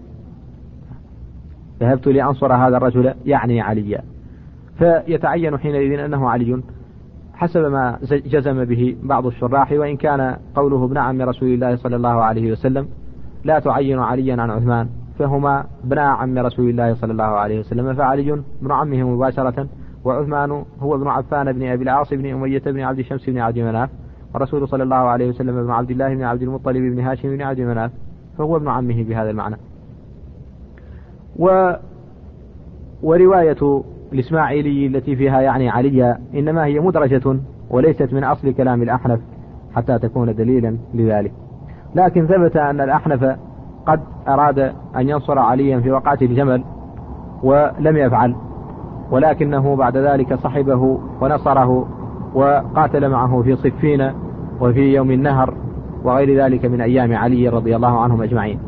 ذهبت لأنصر هذا الرجل يعني عليا، فيتعين حينئذ أنه علي حسب ما جزم به بعض الشراح، وإن كان قوله ابن عم رسول الله صلى الله عليه وسلم لا تعين عليا عن عثمان، فهما ابن عم رسول الله صلى الله عليه وسلم، فعلي ابن عمه مباشرة، وعثمان هو ابن عفان بن أبي العاص بن أمية بن عبد شمس بن عبد مناف، والرسول صلى الله عليه وسلم ابن عبد الله بن عبد المطلب بن هاشم بن عبد مناف، فهو ابن عمه بهذا المعنى. و ورواية الإسماعيلي التي فيها يعني عليا إنما هي مدرجة وليست من أصل كلام الأحنف حتى تكون دليلا لذلك. لكن ثبت أن الأحنف قد أراد أن ينصر عليا في وقعة الجمل ولم يفعل، ولكنه بعد ذلك صحبه ونصره وقاتل معه في صفين وفي يوم النهر وغير ذلك من أيام علي رضي الله عنهم أجمعين.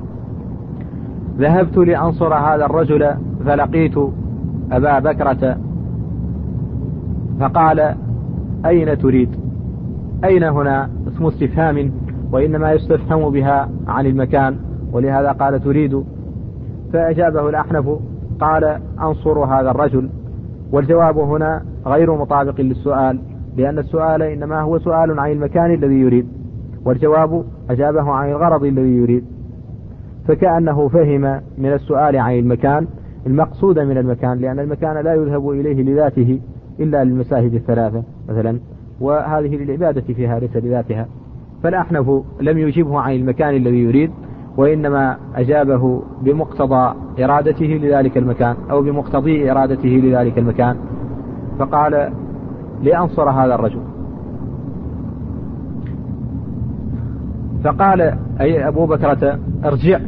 ذهبت لأنصر هذا الرجل فلقيت أبا بكرة فقال أين تريد؟ أين هنا اسم استفهام، وإنما يستفهم بها عن المكان، ولهذا قال تريد. فأجابه الأحنف قال أنصر هذا الرجل، والجواب هنا غير مطابق للسؤال، لأن السؤال إنما هو سؤال عن المكان الذي يريد، والجواب أجابه عن الغرض الذي يريد، فكأنه فهم من السؤال عن المكان المقصود من المكان، لأن المكان لا يذهب إليه لذاته إلا للمساجد الثلاثة مثلا، وهذه للعبادة فيها ليس لذاتها. فالأحنف لم يجيبه عن المكان الذي يريد، وإنما أجابه بمقتضى إرادته لذلك المكان أو بمقتضي إرادته لذلك المكان، فقال لأنصر هذا الرجل. فقال أي أبو بكرة ارجع،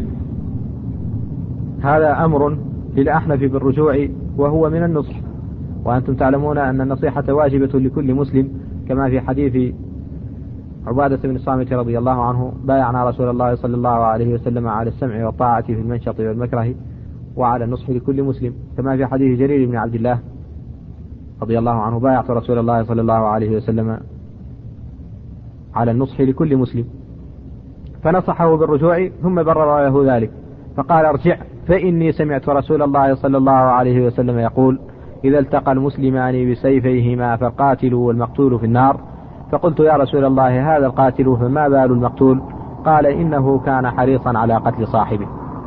هذا أمر للأحنف بالرجوع وهو من النصح، وأنتم تعلمون أن النصيحة واجبة لكل مسلم، كما في حديث عبادة بن الصامت رضي الله عنه بايعنا رسول الله صلى الله عليه وسلم على السمع والطاعة في المنشط والمكره وعلى النصح لكل مسلم، كما في حديث جرير بن عبد الله رضي الله عنه بايعت رسول الله صلى الله عليه وسلم على النصح لكل مسلم، فنصحه بالرجوع ثم برر له ذلك فقال ارجع فإني سمعت رسول الله صلى الله عليه وسلم يقول إذا التقى المسلمان بسيفيهما فالقاتل والمقتول في النار. فقلت يا رسول الله هذا القاتل فما بال المقتول؟ قال إنه كان حريصا على قتل صاحبه.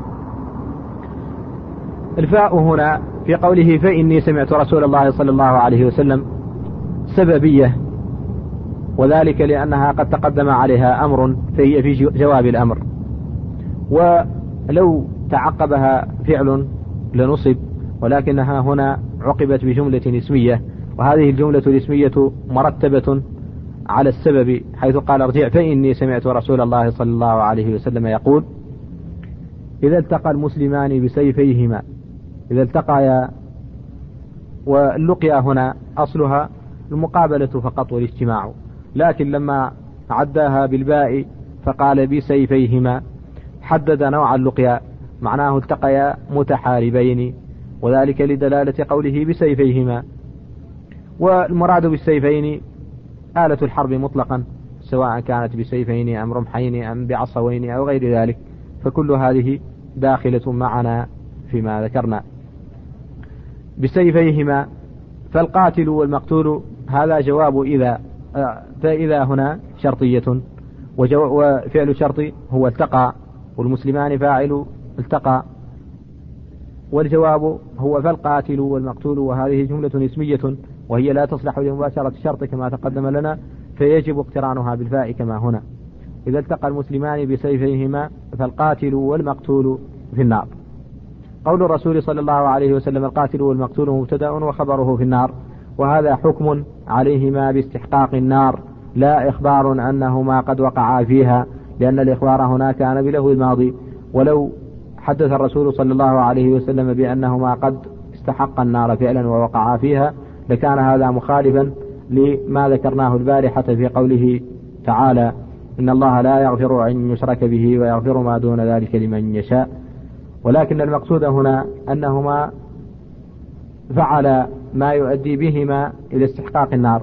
الفاء هنا في قوله فإني سمعت رسول الله صلى الله عليه وسلم سببية، وذلك لأنها قد تقدم عليها أمر فهي في جواب الأمر، ولو تعقبها فعل لنصب، ولكنها هنا عقبت بجملة اسمية، وهذه الجملة الاسمية مرتبة على السبب، حيث قال ارجع فإني سمعت رسول الله صلى الله عليه وسلم يقول إذا التقى المسلمان بسيفيهما، إذا التقيا، واللقيا هنا أصلها المقابلة فقط والاجتماع، لكن لما عداها بالباء فقال بسيفيهما حدد نوع اللقيا، معناه التقيا متحاربين، وذلك لدلالة قوله بسيفيهما. والمراد بالسيفين آلة الحرب مطلقا، سواء كانت بسيفين أم رمحين أم بعصوين أو غير ذلك، فكل هذه داخلة معنا فيما ذكرنا. بسيفيهما فالقاتل والمقتول هذا جواب إذا، فإذا هنا شرطية، وفعل الشرط هو التقى، والمسلمان فاعل التقى، والجواب هو فالقاتل والمقتول، وهذه جملة اسمية وهي لا تصلح لمباشرة الشرط كما تقدم لنا، فيجب اقترانها بالفاء كما هنا. إذا التقى المسلمان بسيفيهما فالقاتل والمقتول في النار. قول الرسول صلى الله عليه وسلم القاتل والمقتول مبتدأ وخبره في النار، وهذا حكم عليهما باستحقاق النار، لا إخبار أنهما قد وقعا فيها، لأن الإخبار هنا كان بلفظ الماضي، ولو حدث الرسول صلى الله عليه وسلم بأنهما قد استحق النار فعلا ووقعا فيها لكان هذا مخالفا لما ذكرناه البارحة في قوله تعالى إن الله لا يغفر أن يشرك به ويغفر ما دون ذلك لمن يشاء. ولكن المقصود هنا أنهما فعل ما يؤدي بهما إلى استحقاق النار،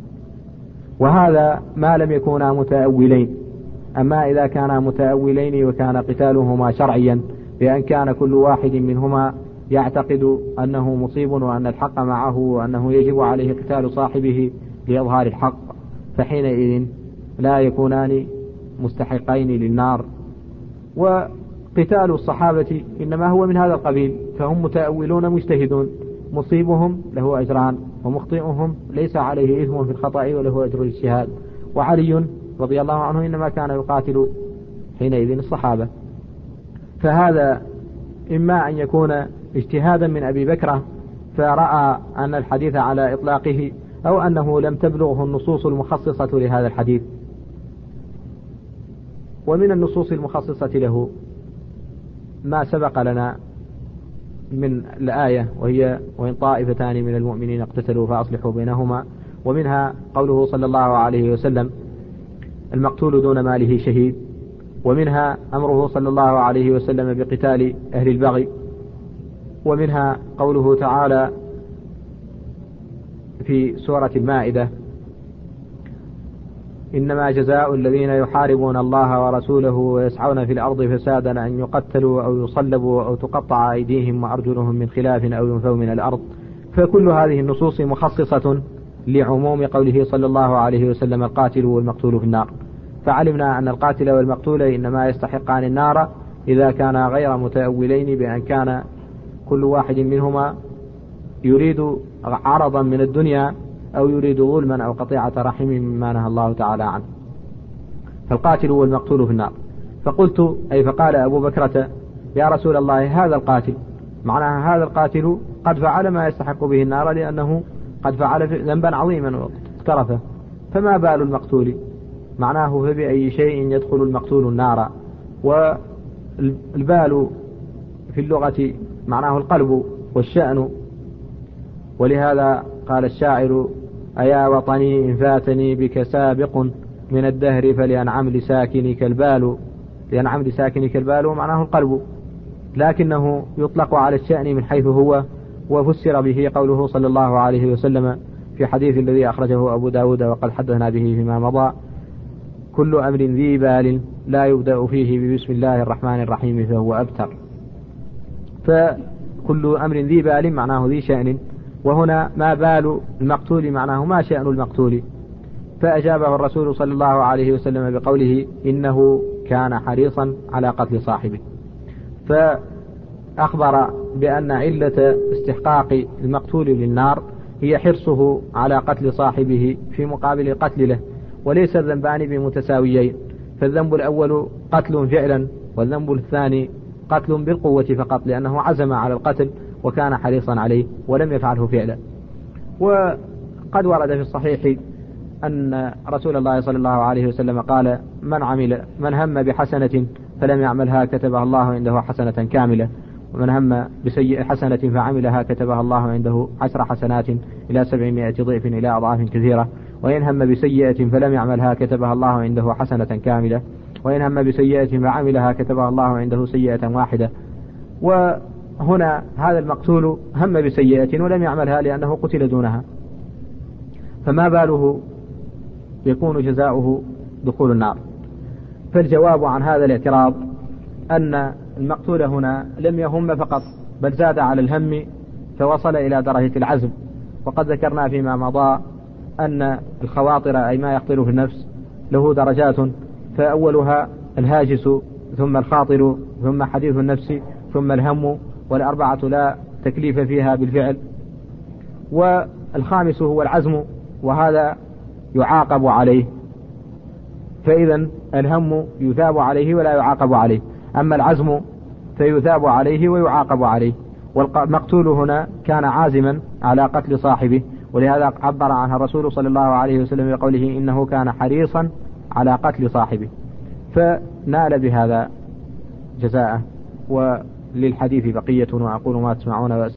وهذا ما لم يكونا متأولين. أما إذا كانا متأولين وكان قتالهما شرعيا بأن كان كل واحد منهما يعتقد أنه مصيب وأن الحق معه وأنه يجب عليه قتال صاحبه لإظهار الحق، فحينئذ لا يكونان مستحقين للنار. وقتال الصحابة إنما هو من هذا القبيل، فهم متأولون مجتهدون، مصيبهم له أجران ومخطئهم ليس عليه إثم في الخطأ وله أجر الاجتهاد. وعلي رضي الله عنه إنما كان يقاتل حينئذ الصحابة، فهذا إما أن يكون اجتهادا من أبي بكر فرأى أن الحديث على إطلاقه، أو أنه لم تبلغه النصوص المخصصة لهذا الحديث. ومن النصوص المخصصة له ما سبق لنا من الآية، وهي وإن طائفتان من المؤمنين اقتتلوا فأصلحوا بينهما، ومنها قوله صلى الله عليه وسلم المقتول دون ماله شهيد، ومنها أمره صلى الله عليه وسلم بقتال أهل البغي، ومنها قوله تعالى في سورة المائدة إنما جزاء الذين يحاربون الله ورسوله ويسعون في الأرض فسادا أن يقتلوا أو يصلبوا أو تقطع أيديهم وأرجلهم من خلاف أو ينفوا من الأرض. فكل هذه النصوص مخصصة لعموم قوله صلى الله عليه وسلم القاتل والمقتول في النار. فعلمنا أن القاتل والمقتول إنما يستحقان النار إذا كانا غير متأولين بأن كان كل واحد منهما يريد عرضا من الدنيا أو يريد ظلما أو قطيعة رحم مما نهى الله تعالى عنه. فالقاتل والمقتول في النار. فقلت أي فقال أبو بكرة يا رسول الله هذا القاتل، معناها هذا القاتل قد فعل ما يستحق به النار لأنه قد فعل ذنبا عظيما واقترفه، فما بال المقتول؟ معناه فبأي شيء يدخل المقتول النار؟ والبال في اللغة معناه القلب والشأن. ولهذا قال الشاعر أيا وطني إن فاتني بك سابق من الدهر فلينعم لساكنك البال. لينعم لساكنك البال معناه القلب، لكنه يطلق على الشأن من حيث هو. وفسر به قوله صلى الله عليه وسلم في حديث الذي أخرجه أبو داود وقد حدثنا به فيما مضى كل أمر ذي بال لا يبدأ فيه بسم الله الرحمن الرحيم فهو أبتر. فكل أمر ذي بال معناه ذي شأن، وهنا ما بال المقتول معناه ما شأن المقتول. فأجابه الرسول صلى الله عليه وسلم بقوله إنه كان حريصا على قتل صاحبه، فأخبر بأن علة استحقاق المقتول للنار هي حرصه على قتل صاحبه في مقابل القتل له، وليس الذنبان بمتساويين، فالذنب الأول قتل فعلا والذنب الثاني قتل بالقوة فقط، لأنه عزم على القتل وكان حريصا عليه ولم يفعله فعلا. وقد ورد في الصحيح أن رسول الله صلى الله عليه وسلم قال من عمل من هم بحسنة فلم يعملها كتبها الله عنده حسنة كاملة، ومن هم بسيئة حسنة فعملها كتبها الله عنده عشر حسنات إلى سبعمائة ضعف إلى أضعاف كثيرة، وإن هم بسيئة فلم يعملها كتبها الله عنده حسنة كاملة، وإن هم بسيئة فعملها كتبها الله عنده سيئة واحدة. وهنا هذا المقتول هم بسيئة ولم يعملها لأنه قتل دونها، فما باله يكون جزاؤه دخول النار؟ فالجواب عن هذا الاعتراض أن المقتول هنا لم يهم فقط، بل زاد على الهم فوصل إلى درجة العزم. وقد ذكرنا فيما مضى أن الخواطر أي ما يخطر في النفس له درجات، فأولها الهاجس ثم الخاطر ثم حديث النفس ثم الهم، والأربعة لا تكليف فيها بالفعل. والخامس هو العزم، وهذا يعاقب عليه، فإذا الهم يثاب عليه ولا يعاقب عليه، أما العزم فيثاب عليه ويعاقب عليه. والمقتول هنا كان عازما على قتل صاحبه، ولهذا عبر عنها الرسول صلى الله عليه وسلم بقوله إنه كان حريصا على قتل صاحبه، فنال بهذا جزاءه. و للحديث بقية وأقول ما تسمعون.